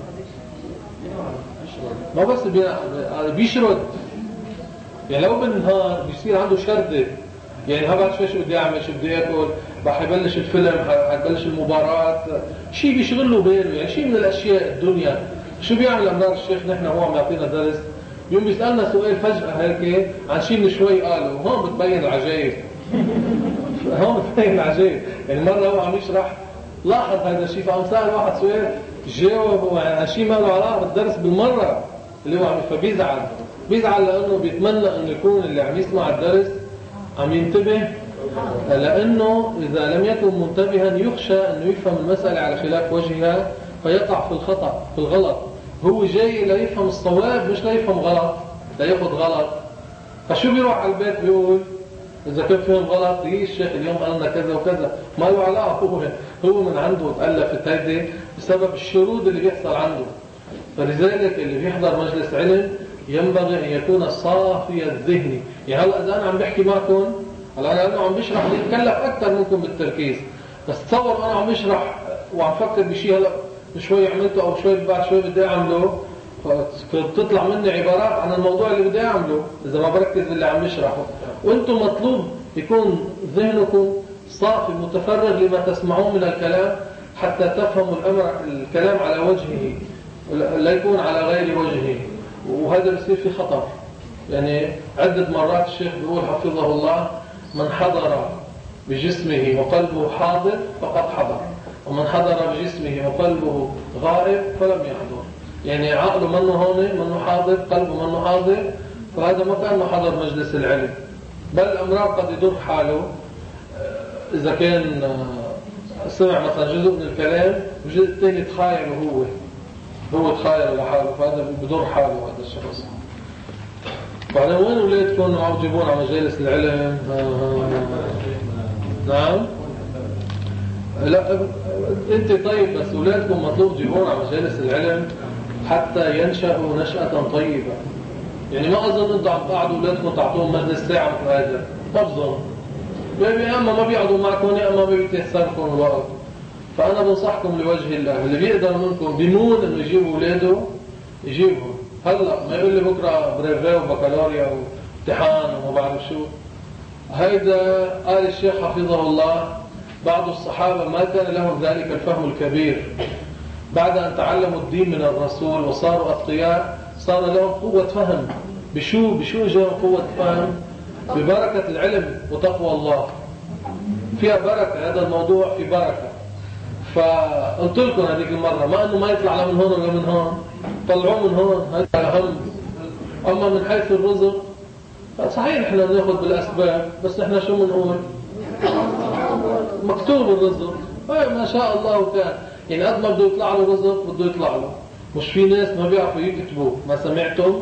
[SPEAKER 1] ما بس بيشرد، يعني لو بالنهار بيصير عنده شردة، يعني هبعد شوي شو بدي أعمل، شو بدي أكل، راح يبلش الفيلم، حيبلش المباراة، شيء بيشغله باله، يعني شيء من الأشياء الدنيا. شو بيعمل أمرار الشيخ؟ نحن هو عم يعطينا درس يوم بيسألنا سؤال فجأة هيك عن شيء من شوي قاله، هون بتبين العجائب. هون بتبين العجائب. يعني مرة هو عم يشرح لاحظ هذا الشيء، فعم سأل واحد سؤال جاوب عن شيء ما له علاقة بالدرس بالمرة اللي هو عم، فبيزعل بيزعل لأنه بيتمنى أن يكون اللي عم يسمع الدرس عم ينتبه، لأنه إذا لم يكن منتبها يخشى أنه يفهم المسألة على خلاف وجهها فيقع في الخطأ في الغلط. هو جاي لا يفهم الصواب مش لا يفهم غلط، لا ياخذ غلط. فشو بيروح على البيت بيقول إذا كان فهم غلط، يجي الشيخ اليوم قال لنا كذا وكذا، ما له علاقة، هو هو من عنده تألفت هيدي بسبب الشرود اللي بيحصل عنده. فلذلك اللي بيحضر مجلس علم ينبغي أن يكون صافي الذهني. يعني هلا إذا أنا عم بحكي معكم هلا أنا عم بشرح بتكلف أكثر منكم بالتركيز، بس تصور أنا عم بشرح وعم فكر بشيء هلا شوي عملته أو شوي بعد شوي بدي أعمله، فتطلع مني عبارات عن الموضوع اللي بدي أعمله إذا ما بركز باللي عم بشرحه. وأنتم مطلوب يكون ذهنكم صافي متفرغ لما تسمعون من الكلام حتى تفهموا الأمر الكلام على وجهه لا يكون على غير وجهه، وهذا بصير في خطر. يعني عدة مرات الشيخ بيقول حفظه الله من حضر بجسمه وقلبه حاضر فقد حضر، ومن حضر بجسمه وقلبه غائب فلم يحضر. يعني عقله منه هون منه حاضر، قلبه منه حاضر، فهذا ما كان حضر مجلس العلم. بل الأمراض قد يدور حاله إذا كان سمع مثلا جزء من الكلام والجزء الثاني تخايله هو هو تخايل لحاله، فهذا بدور حاله هذا الشخص. فعلى وين أولادكم عم تجيبون على مجالس العلم؟ نعم لا انت طيب، بس أولادكم مطلوب تجيبون على مجالس العلم حتى ينشأوا نشأة طيبة. يعني ما أظن أنتم عم تقعدوا أولادكم تعطوهم مجلس ساعة مثل هذا، ما بظن. يا أما ما بيقعدوا معكم يا أما بيتيسركم الوقت. فأنا بنصحكم لوجه الله اللي بيقدر منكم بنون إنه يجيب أولاده يجيبهم. هلا ما يقول لي بكرة بريفيه وبكالوريا وامتحان وما بعرف شو. هيدا قال الشيخ حفظه الله بعض الصحابة ما كان لهم ذلك الفهم الكبير، بعد أن تعلموا الدين من الرسول وصاروا أتقياء صار لهم قوة فهم. بشو بشو جاءوا قوة فهم؟ ببركة العلم وتقوى الله. فيها بركة، هذا الموضوع في بركة. فقلت لكم هذيك المرة ما أنه ما يطلع لا من هون ولا من هون، طلعوه من هون، هذا أهم. أما من حيث الرزق صحيح إحنا بناخذ بالأسباب، بس إحنا شو بنقول؟ مكتوب الرزق، ما شاء الله كان. يعني قد ما بده يطلع له رزق بده يطلع له. مش في ناس ما بيعرفوا يكتبوا، ما سمعتم؟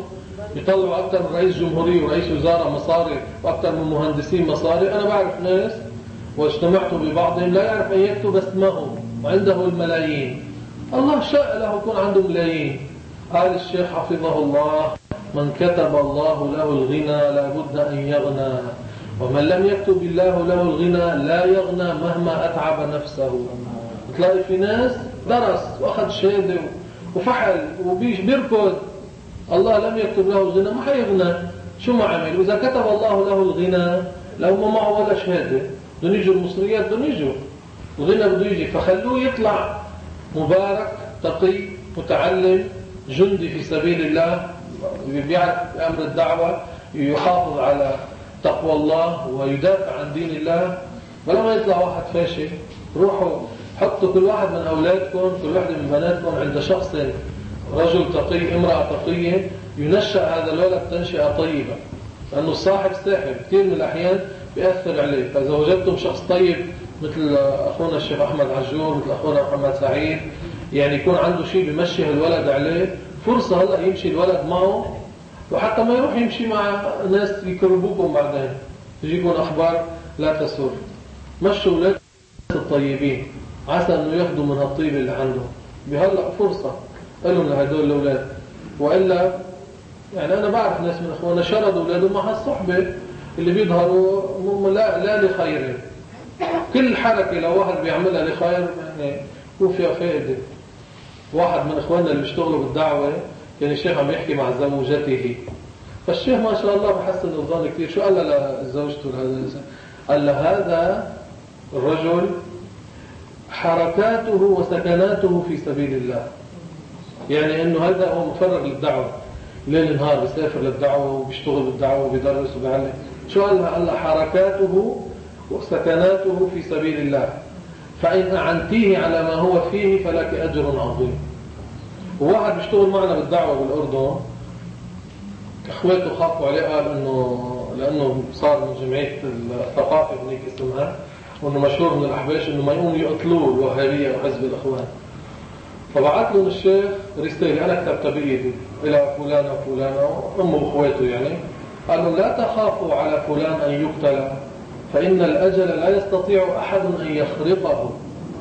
[SPEAKER 1] بيطلعوا أكثر من رئيس جمهورية ورئيس وزارة مصاري وأكثر من مهندسين مصاري. أنا بعرف ناس واجتمعت ببعضهم لا يعرف أن يكتب اسمه وعنده الملايين. الله شاء له يكون عنده ملايين. قال الشيخ حفظه الله: من كتب الله له الغنى لابد أن يغنى، ومن لم يكتب الله له الغنى لا يغنى مهما أتعب نفسه. تلاقي في ناس درس وأخذ شهادة وفحل وبيش بيركض، الله لم يكتب له الغنى ما حيغنى. شو ما عمل؟ وإذا كتب الله له الغنى لو ما معه ولا شهادة بدهم يجوا المصريات، بدهم يجوا الغنى بده يجي. فخلوه يطلع مبارك تقي متعلم جندي في سبيل الله، بيعرف أمر الدعوة، يحافظ على تقوى الله ويدافع عن دين الله. ولما يطلع واحد فاشل، روحوا حطوا كل واحد من أولادكم، كل واحد من بناتكم عند شخص رجل تقي، امرأة تقية، ينشأ هذا الولد تنشئة طيبة. لأنه الصاحب ساحب كثير من الأحيان بيأثر عليه. فإذا وجدتم شخص طيب مثل أخونا الشيخ أحمد عجور، مثل أخونا محمد سعيد، يعني يكون عنده شيء بيمشي الولد عليه، فرصة هلأ يمشي الولد معه، وحتى ما يروح يمشي مع ناس يكربوكم بعدين تجيكم أخبار لا تسر. مشوا أولاد الطيبين عسى أنه ياخذوا من هالطيب اللي عندهم. بهلأ فرصة قالوا لهدول الأولاد. وإلا يعني أنا بعرف ناس من أخوانا شردوا أولادهم مع هالصحبة اللي بيظهروا لا, لا لخير. كل حركة لو واحد بيعملها لخير يعني هو فيها فائدة. واحد من أخواننا اللي بيشتغلوا بالدعوة كان الشيخ عم يحكي مع زوجته، فالشيخ ما شاء الله بحسن الظن كثير. شو قال لزوجته لهذا الإنسان؟ قال له: هذا الرجل حركاته وسكناته في سبيل الله، يعني انه هذا هو متفرغ للدعوة ليل نهار، بيسافر للدعوة وبيشتغل بالدعوة وبيدرس وبيعلم. شو قال له؟ قال له: حركاته وسكناته في سبيل الله، فإن أعنتيه على ما هو فيه فلك أجر عظيم. وواحد بيشتغل معنا بالدعوة بالأردن، أخواته خافوا عليه، قال إنه لأنه صار من جمعية الثقافة هنيك اسمها، وإنه مشهور من الأحباش إنه ما يقوموا يقتلوه الوهابية وحزب الأخوان. فبعث له الشيخ رسالة، أنا كتبت بإيدي إلى فلان وفلان وأمه وأخواته، يعني قال له: لا تخافوا على فلان أن يقتل، فإن الأجل لا يستطيع أحد أن يخرقه.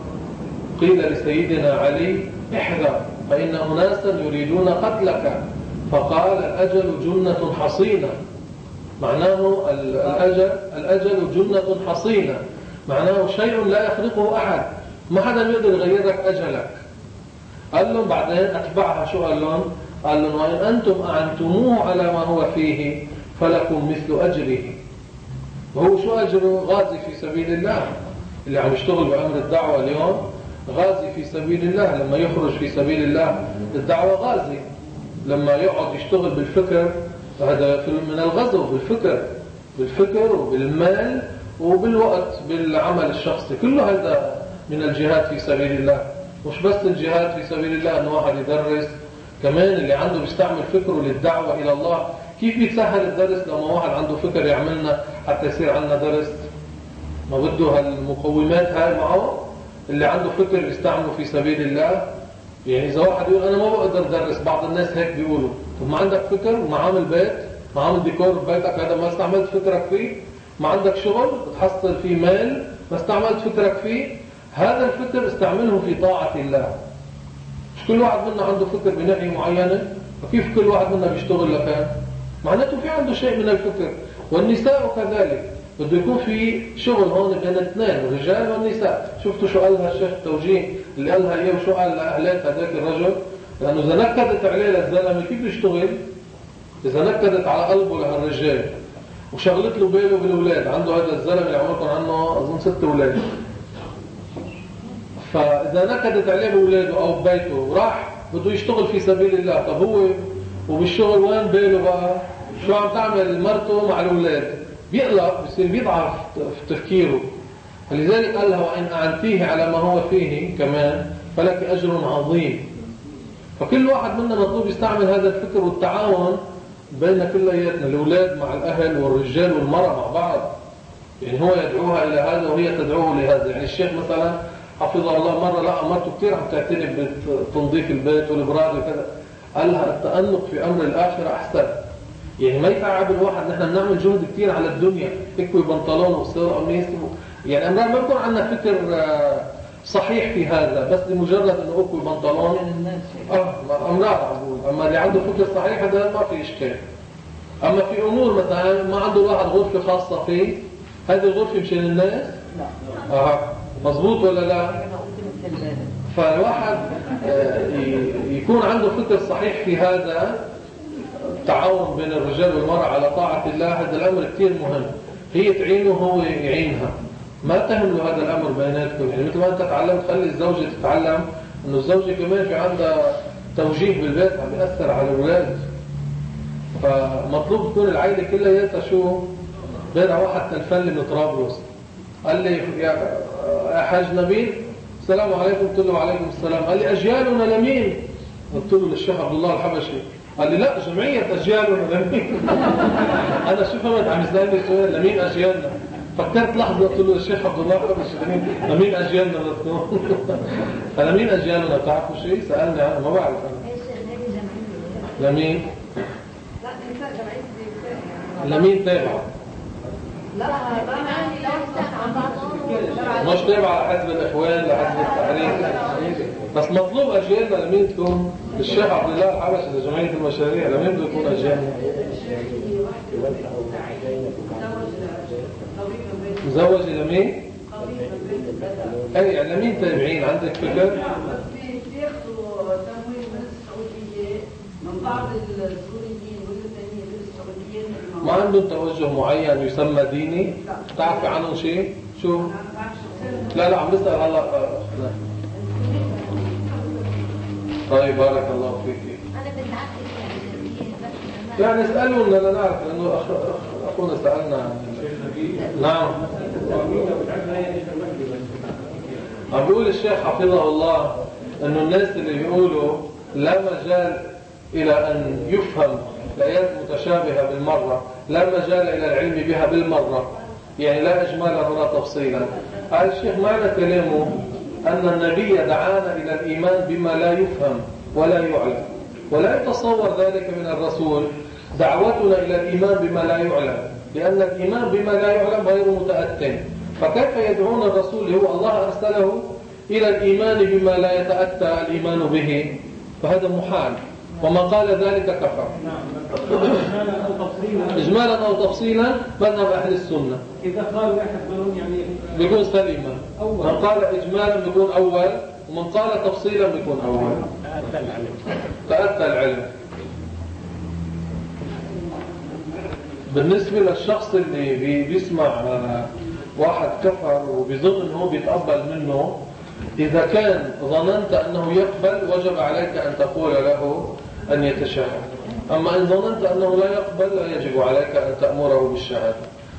[SPEAKER 1] قيل لسيدنا علي: احذر فإن أناسا يريدون قتلك، فقال: الأجل جنة حصينة. معناه الأجل الأجل جنة حصينة، معناه شيء لا يخرقه أحد، ما حدا يقدر يغير لك أجلك. قال لهم بعدين أتبعها شو قال لهم؟ قال لهم: وإن أنتم أعنتموه على ما هو فيه فلكم مثل أجره. وهو شو أجره؟ غازي في سبيل الله. اللي عم يشتغل بأمر الدعوة اليوم غازي في سبيل الله. لما يخرج في سبيل الله الدعوة غازي. لما يقعد يشتغل بالفكر، هذا من الغزو، بالفكر بالفكر وبالمال وبالوقت بالعمل الشخصي، كله هذا من الجهاد في سبيل الله. مش بس الجهاد في سبيل الله أنه واحد يدرس، كمان اللي عنده بيستعمل فكره للدعوة إلى الله. كيف بيتسهل الدرس لما واحد عنده فكر يعملنا حتى يصير عندنا درس؟ ما بده هالمقومات هاي معه. اللي عنده فكر يستعمله في سبيل الله. يعني إذا واحد يقول أنا ما بقدر أدرس، بعض الناس هيك بيقولوا: طب ما عندك فكر وما عامل بيت، ما عامل ديكور ببيتك، هذا ما استعملت فكرك فيه؟ ما عندك شغل تحصل فيه مال، ما استعملت فكرك فيه؟ هذا الفكر استعمله في طاعة الله. مش كل واحد منا عنده فكر بناحية معينة، وكيف كل واحد منا بيشتغل لكان؟ معناته في عنده شيء من الفكر. والنساء كذلك، بده يكون في شغل هون بين الاثنين، الرجال والنساء. شفتوا شو قالها الشيخ التوجيه اللي قالها اياه وشو قال لأهلات هذاك الرجل؟ لأنه إذا نكدت عليه للزلمة كيف يشتغل؟ إذا نكدت على قلبه لهالرجال وشغلت له باله بالأولاد، عنده هذا الزلمة اللي عمركم عنه أظن ست أولاد، فإذا نكدت عليه بأولاده أو ببيته وراح بده يشتغل في سبيل الله، طب هو وبالشغل وين باله بقى؟ شو عم تعمل مرته مع الأولاد؟ بيقلق، بيصير بيضعف في تفكيره. فلذلك قال له: وإن أعنتيه على ما هو فيه كمان فلك أجر عظيم. فكل واحد منا مطلوب يستعمل هذا الفكر والتعاون بين كلياتنا، الأولاد مع الأهل والرجال والمرأة مع بعض. يعني هو يدعوها إلى هذا وهي تدعوه لهذا. يعني الشيخ مثلا حفظه الله مرة لا أمرته كثير عم تعتني بتنظيف البيت والإبراد وكذا، قال لها: التأنق في أمر الآخرة أحسن. يعني ما يتعب الواحد. نحن بنعمل جهد كتير على الدنيا، اكوي بنطلون وصير قميص، يعني أمرا ما يكون عندنا فكر صحيح في هذا، بس لمجرد انه اكوي بنطلون اه امراض عبود. اما اللي عنده فكر صحيح هذا ما في اشكال. اما في امور مثلا ما عنده الواحد غرفه خاصه فيه، هذه الغرفه مشان الناس اه مظبوط ولا لا؟ فالواحد يكون عنده فكر صحيح في هذا التعاون بين الرجال والمرأة على طاعة الله. هذا الأمر كتير مهم، هي تعينه وهو يعينها، ما تهملوا هذا الأمر بيناتكم. يعني مثل ما أنت تعلمت خلي الزوجة تتعلم إنه الزوجة كمان في عندها توجيه بالبيت عم بيأثر على الأولاد. فمطلوب تكون العائلة كلها شو بين واحد تلفن لي من طرابلس قال لي يا حاج نبيل السلام عليكم، قلت له وعليكم السلام. قال لي أجيالنا لمين؟ قلت له للشيخ عبد الله الحبشي. قال لي لا جمعية أجيالنا لمين. أنا شو فهمت عم يسألني سؤال لمين أجيالنا؟ فكرت لحظة قلت له للشيخ عبد الله الحبشي لمين أجيالنا بتكون؟ فلمين أجيالنا بتعرفوا شيء؟ سألني عنه ما بعرف أنا. لمين؟ لمين تابع؟
[SPEAKER 4] لا
[SPEAKER 1] مش تابع على حزب الإخوان لحزب التحرير، بس مطلوب أجيالنا لمين تكون؟ الشيخ عبد الله الحبشي لجمعية المشاريع لمين بده يكون أجيالنا؟ مزوجة لمين؟ أي يعني لمين تابعين؟ عندك فكر؟
[SPEAKER 7] بياخذوا تمويل من السعودية من بعض السوريين واللبنانيين للسعوديين.
[SPEAKER 1] ما عندهم توجه معين يسمى ديني؟ تعرفي عنه شيء؟ شو؟ لا لا عم بسأل هلا. طيب بارك الله فيك.
[SPEAKER 4] أنا بدي
[SPEAKER 1] يعني اسألوا لنا لنعرف لأنه أخونا سألنا. نعم. عم بيقول الشيخ حفظه الله أنه الناس اللي بيقولوا لا مجال إلى أن يفهم الآيات متشابهة بالمرة، لا مجال إلى العلم بها بالمرة، يعني لا إجمالا ولا تفصيلا. قال الشيخ معنى كلامه أن النبي دعانا إلى الإيمان بما لا يفهم ولا يعلم، ولا يتصور ذلك من الرسول دعوتنا إلى الإيمان بما لا يعلم، لأن الإيمان بما لا يعلم غير متأتم. فكيف يدعون الرسول اللي هو الله أرسله إلى الإيمان بما لا يتأتى الإيمان به؟ فهذا محال، وما قال ذلك كفر. إجمالا أو تفصيلا مذهب أهل السنة.
[SPEAKER 2] إذا قالوا أحد منهم يعني
[SPEAKER 1] بيكون سليما، من قال إجمالا بيكون أول، ومن قال تفصيلا بيكون أول.
[SPEAKER 2] تأتى العلم.
[SPEAKER 1] تأتى العلم. بالنسبة للشخص اللي بيسمع واحد كفر وبيظن أنه بيتقبل منه، إذا كان ظننت أنه يقبل وجب عليك أن تقول له أن يتشهد. أما إن ظننت أنه لا يقبل لا يجب عليك أن تأمره بالشهادة.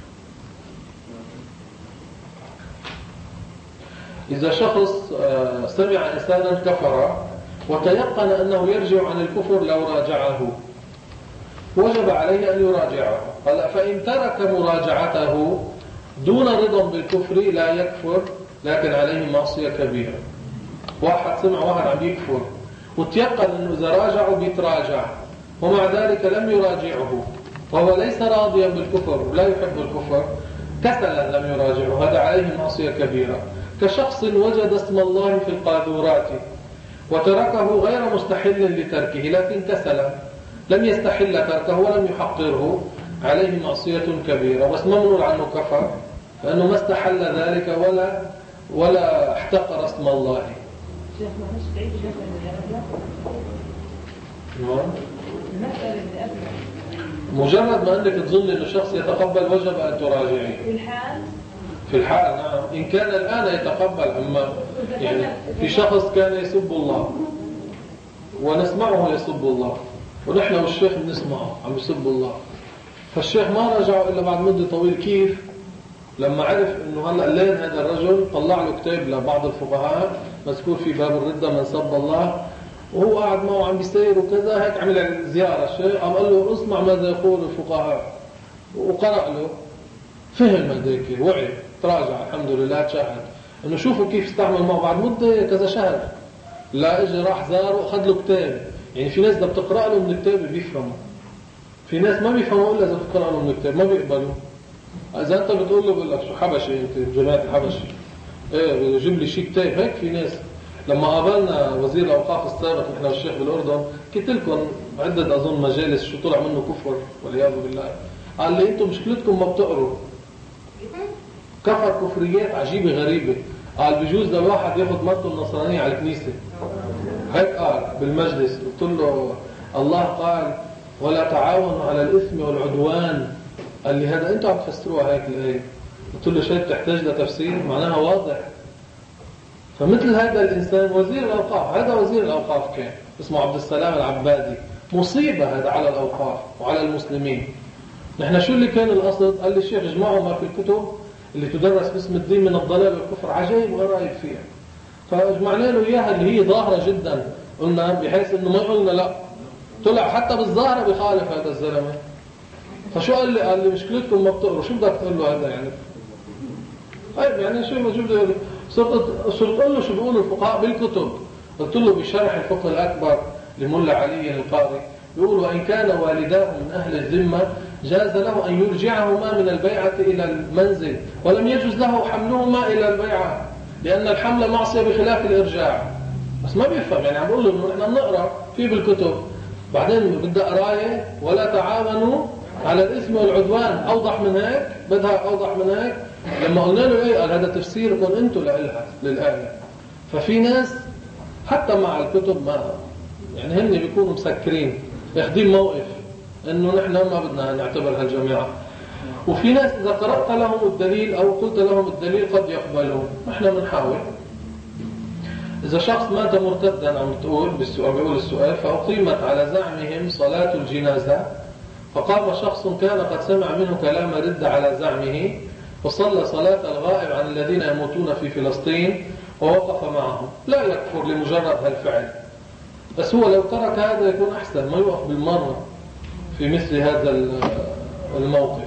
[SPEAKER 1] إذا شخص سمع إنسانا كفر وتيقن أنه يرجع عن الكفر لو راجعه، وجب عليه أن يراجعه. فإن ترك مراجعته دون رضا بالكفر لا يكفر، لكن عليه معصية كبيرة. واحد سمع واحد عم يكفر وتيقن أنه إذا راجعه بيتراجع، ومع ذلك لم يراجعه وهو ليس راضيا بالكفر ولا يحب الكفر، كسلا لم يراجعه، هذا عليه معصية كبيرة. كشخص وجد اسم الله في القاذورات وتركه غير مستحل لتركه، لكن كسلا لم يستحل تركه ولم يحقره، عليه معصية كبيرة، بس ممنوع عنه كفر لأنه ما استحل ذلك ولا ولا احتقر اسم الله.
[SPEAKER 6] شيخ معلش تعيد
[SPEAKER 1] مجرد ما أنك تظن أن الشخص يتقبل وجب أن تراجعه
[SPEAKER 4] في الحال
[SPEAKER 1] في الحال. نعم إن كان الآن يتقبل. أما يعني في شخص كان يسب الله ونسمعه يسب الله، ونحن والشيخ بنسمعه عم يسب الله، فالشيخ ما رجعه إلا بعد مدة طويل. كيف؟ لما عرف أنه هلأ لين هذا الرجل طلع له كتاب لبعض الفقهاء مذكور في باب الردة من سب الله، وهو قاعد معه عم بيسير وكذا، هيك عمل زيارة الشيخ قام قال له اسمع ماذا يقول الفقهاء، وقرأ له، فهم هذيك، وعي، تراجع الحمد لله، تشاهد انه شوفوا كيف استعمل معه بعد مدة كذا شهر. لا اجى راح زار واخذ له كتاب، يعني في ناس بدها بتقرأ له من الكتاب بيفهموا. في ناس ما بيفهموا إلا إذا في القرآن ومن الكتاب، ما بيقبلوا. إذا أنت بتقول له بقول لك شو حبشي أنت جماعة الحبشي، إيه بجيب لي شيء كتاب. هيك في ناس لما قابلنا وزير الأوقاف السابق نحن والشيخ بالأردن، قلت لكم عدة أظن مجالس شو طلع منه كفر والعياذ بالله. قال لي أنتم مشكلتكم ما بتقروا. كفر كفريات عجيبة غريبة. قال بجوز لو واحد ياخذ مرته النصرانية على الكنيسة. هيك قال بالمجلس. قلت له الله قال ولا تعاونوا على الإثم والعدوان. قال لي هذا أنتم عم تفسروها هيك الآية. قلت له شيء بتحتاج لتفسير، معناها واضح. فمثل هذا الإنسان وزير الأوقاف، هذا وزير الأوقاف كان اسمه عبد السلام العبادي. مصيبة هذا على الأوقاف وعلى المسلمين. نحن شو اللي كان القصد؟ قال لي الشيخ اجمعوا ما في الكتب اللي تدرس باسم الدين من الضلال والكفر، عجائب وغرائب فيها. فاجمعنا له إياها اللي هي ظاهرة جدا، قلنا بحيث إنه ما قلنا لا، طلع حتى بالظاهرة بخالف هذا الزلمة. فشو قال لي؟ قال لي مشكلتكم ما بتقروا. شو بدك تقول له هذا يعني؟ طيب يعني شو ما جبت له؟ صرت صرت اقول له شو بيقولوا الفقهاء بالكتب. قلت له بشرح الفقه الأكبر لملا علي القاري يقول وإن كان والداه من أهل الذمة جاز له أن يرجعهما من البيعة إلى المنزل، ولم يجوز له حملهما إلى البيعة لأن الحمل معصية بخلاف الإرجاع. بس ما بيفهم، يعني عم بقول له إنه إحنا بنقرأ في بالكتب، بعدين بدها قراية ولا تعاونوا على الإثم والعدوان. أوضح من هيك؟ بدها أوضح من هيك؟ لما قلنا له إيه قال هذا تفسيركم أنتم لإلها للآية. ففي ناس حتى مع الكتب ما يعني هن بيكونوا مسكرين ياخدين موقف إنه نحن ما بدنا نعتبر هالجماعة. وفي ناس إذا قرأت لهم الدليل أو قلت لهم الدليل قد يقبلون. نحن بنحاول. إذا شخص مات مرتدا عم تقول بالسؤال بيقول السؤال فأقيمت على زعمهم صلاة الجنازة، فقام شخص كان قد سمع منه كلام رد على زعمه وصلى صلاة الغائب عن الذين يموتون في فلسطين ووقف معهم، لا يكفر لمجرد هالفعل. بس هو لو ترك هذا يكون أحسن، ما يوقف بالمرة في مثل هذا الموقف.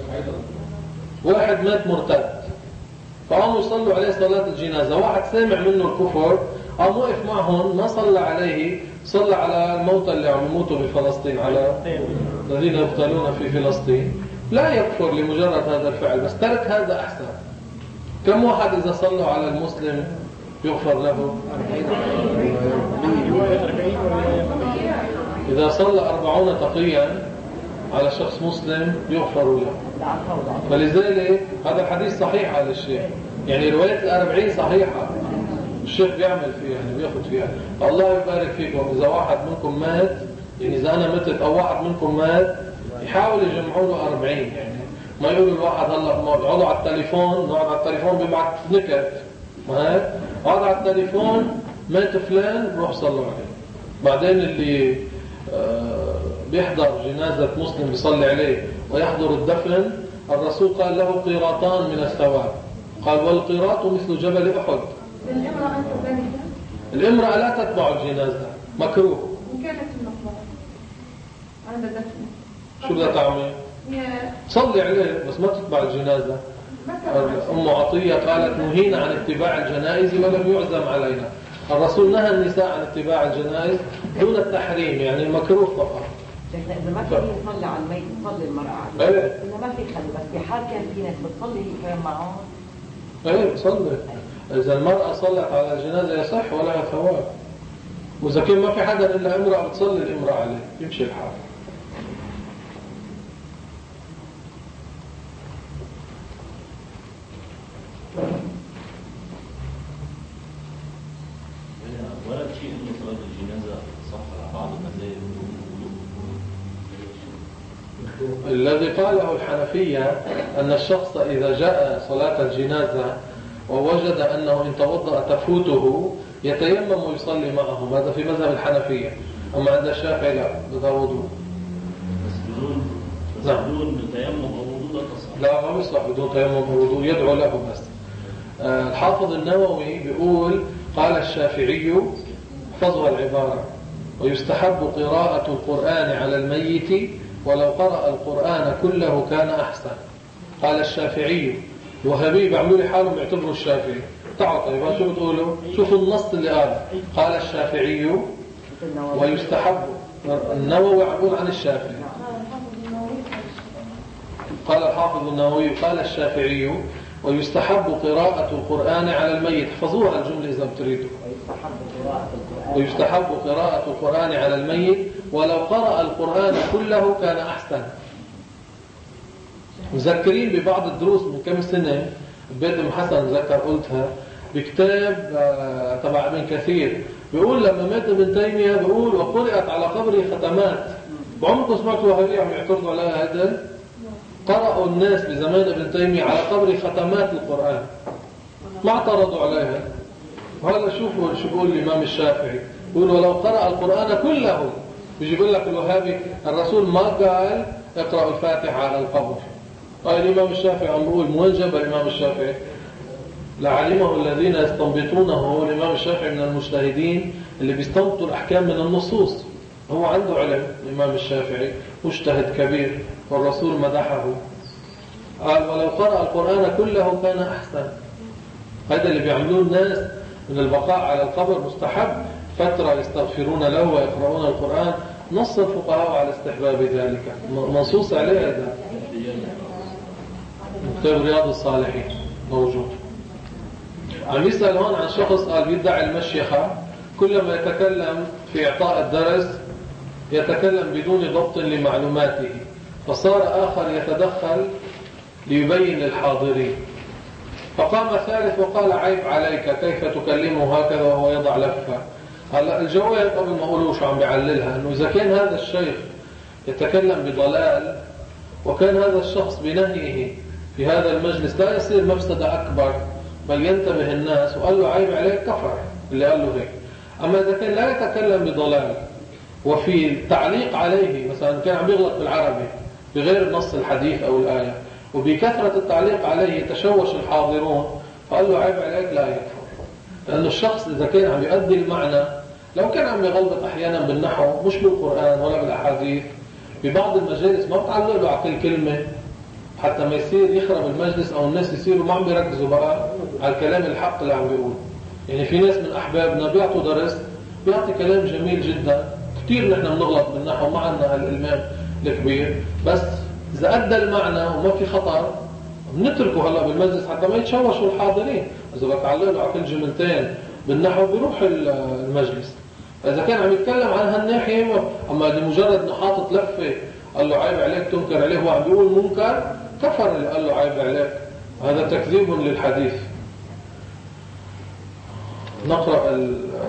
[SPEAKER 1] واحد مات مرتد فقاموا يصلوا عليه صلاة الجنازة، واحد سامع منه الكفر قام وقف معهم ما صلى عليه، صلى على الموتى اللي عم يموتوا بفلسطين، على الذين يقتلون في فلسطين، لا يكفر لمجرد هذا الفعل، بس ترك هذا أحسن. كم واحد إذا صلوا على المسلم يغفر له؟ إذا صلى أربعون تقيا على شخص مسلم يغفر له. فلذلك هذا الحديث صحيح على الشيخ، يعني رواية الأربعين صحيحة، الشيخ بيعمل فيها يعني بياخد فيها. الله يبارك فيكم. إذا واحد منكم مات، يعني إذا أنا متت أو واحد منكم مات، يحاول يجمعوا له أربعين، يعني ما يقولوا الواحد هلا يقعدوا على التليفون، نقعد على التليفون بيبعت نكت، ما هيك؟ قعد على التليفون مات فلان روح صلوا عليه. بعدين اللي آه بيحضر جنازة مسلم بيصلي عليه ويحضر الدفن، الرسول قال له قيراطان من الثواب، قال والقيراط مثل جبل أحد.
[SPEAKER 4] الامرأة كذلك؟
[SPEAKER 1] الامرأة لا تتبع الجنازة، مكروه.
[SPEAKER 4] إن كانت في المقبرة عند دفن
[SPEAKER 1] شو بدها تعمل؟ صلي عليه بس ما تتبع الجنازة. أم عطية قالت نهينا عن اتباع الجنائز ولم يعزم علينا. الرسول نهى النساء عن اتباع الجنائز دون التحريم، يعني المكروه فقط.
[SPEAKER 6] إذا ما في يصلي على الميت تصلي المرأة عليه.
[SPEAKER 1] ايه
[SPEAKER 6] إذا ما في خلي، بس بحال كان في ناس بتصلي كمان معهم.
[SPEAKER 1] ايه صلي. إذا المرأة صلت على الجنازة يصح ولها ثواب. وإذا كان ما في حدا إلا امرأة بتصلي الامرأة عليه يمشي الحال.
[SPEAKER 3] ورد شيء انه صلاة الجنازة صح على بعض المذاهب.
[SPEAKER 1] الذي قاله الحنفية أن الشخص إذا جاء صلاة الجنازة ووجد أنه إن توضأ تفوته يتيمم ويصلي معهم، هذا في مذهب الحنفية. أما عند الشافعي لا، بده وضوء.
[SPEAKER 3] بس بدون بس بدون تيمم أو وضوء لا تصح.
[SPEAKER 1] لا ما بيصح بدون تيمم أو وضوء، يدعو له بس. آه الحافظ النووي بيقول قال الشافعي، احفظوا العبارة، ويستحب قراءة القرآن على الميت ولو قرأ القرآن كله كان أحسن. قال الشافعي. الوهابي بيعملوا لي حالهم يعتبروا الشافعي. تعالوا طيب شو بتقولوا؟ شوفوا النص اللي قال. قال الشافعي ويستحب. النووي يقول عن الشافعي قال الحافظ النووي قال الشافعي ويستحب قراءة القرآن على الميت. احفظوها الجملة إذا بتريدوا. ويستحب قراءة القرآن على الميت ولو قرأ القرآن كله كان أحسن. مذكرين ببعض الدروس من كم سنة بيت ام حسن ذكر قلتها بكتاب تبع ابن كثير، بيقول لما مات ابن تيمية بيقول وقرأت على قبره ختمات. بعمركم سمعتوا وهابية عم يعترضوا على هذا؟ قرأوا الناس بزمان ابن تيمية على قبره ختمات القرآن ما اعترضوا عليها. وهذا شوفوا شو بيقول الإمام الشافعي، بيقول ولو قرأ القرآن كله. بيجي بيقول لك الوهابي الرسول ما قال اقرأوا الفاتحة على القبر. قال الإمام الشافعي عم بيقول وين جاب الإمام الشافعي؟ لعلمه الذين يستنبطونه. هو الإمام الشافعي من المجتهدين اللي بيستنبطوا الأحكام من النصوص. هو عنده علم الإمام الشافعي، مجتهد كبير والرسول مدحه. قال ولو قرأ القرآن كله كان أحسن. هذا اللي بيعملوه الناس من البقاء على القبر مستحب، فترة يستغفرون له ويقرؤون القرآن. نص الفقهاء على استحباب ذلك، منصوص عليه. هذا كتاب رياض الصالحين موجود. عم يسأل هون عن شخص قال بيدعي المشيخة، كلما يتكلم في إعطاء الدرس يتكلم بدون ضبط لمعلوماته، فصار آخر يتدخل ليبين للحاضرين. فقام ثالث وقال عيب عليك، كيف تكلمه هكذا وهو يضع لفة. هلا الجواب قبل ما أقوله شو عم بيعللها، إنه إذا كان هذا الشيخ يتكلم بضلال وكان هذا الشخص بنهيه في هذا المجلس لا يصير مفسدة أكبر، بل ينتبه الناس وقال له عيب عليك كفر اللي قال له هيك. أما إذا كان لا يتكلم بضلال وفي التعليق عليه مثلا كان عم يغلط بالعربي بغير نص الحديث أو الآية وبكثرة التعليق عليه يتشوش الحاضرون، فقال له عيب عليك، لا يكفر. لأن الشخص إذا كان عم يؤدي المعنى، لو كان عم يغلط أحيانا بالنحو مش بالقرآن ولا بالأحاديث، ببعض المجالس ما بتعلق له على كل كلمة حتى ما يصير يخرب المجلس أو الناس يصيروا ما عم بيركزوا بقى على الكلام الحق اللي عم بيقول. يعني في ناس من أحبابنا بيعطوا درس بيعطي كلام جميل جدا، كتير نحن بنغلط بالنحو ما عندنا هالإلمام الكبير، بس إذا أدى المعنى وما في خطر بنتركه هلا بالمجلس حتى ما يتشوشوا الحاضرين. إذا بدك تعلق له على كل جملتين بالنحو بيروح المجلس. إذا كان عم يتكلم عن هالناحية، أما لمجرد إنه حاطط لفة قال له عيب عليك تنكر عليه وعم بيقول منكر، كفر اللي قال له عيب عليك. هذا تكذيب للحديث. نقرأ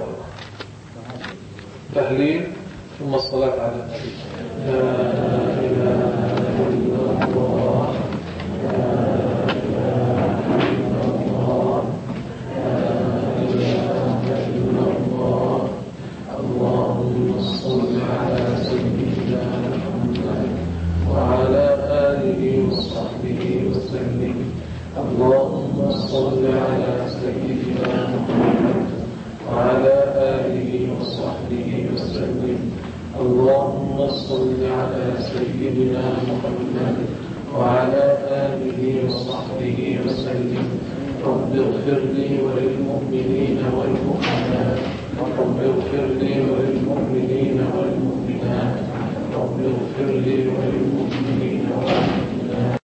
[SPEAKER 1] التهليل ثم الصلاة على النبي. لا إله إلا الله، لا إله إلا الله، لا إله إلا الله. اللهم صل على سيدنا محمد وعلى آله وصحبه وسلم. اللهم صل على سيدنا محمد وعلى آله وصحبه وسلم. اللهم صل على سيدنا محمد وعلى آله وصحبه وسلم. رب اغفر لي وللمؤمنين والمؤمنات، رب اغفر لي وللمؤمنين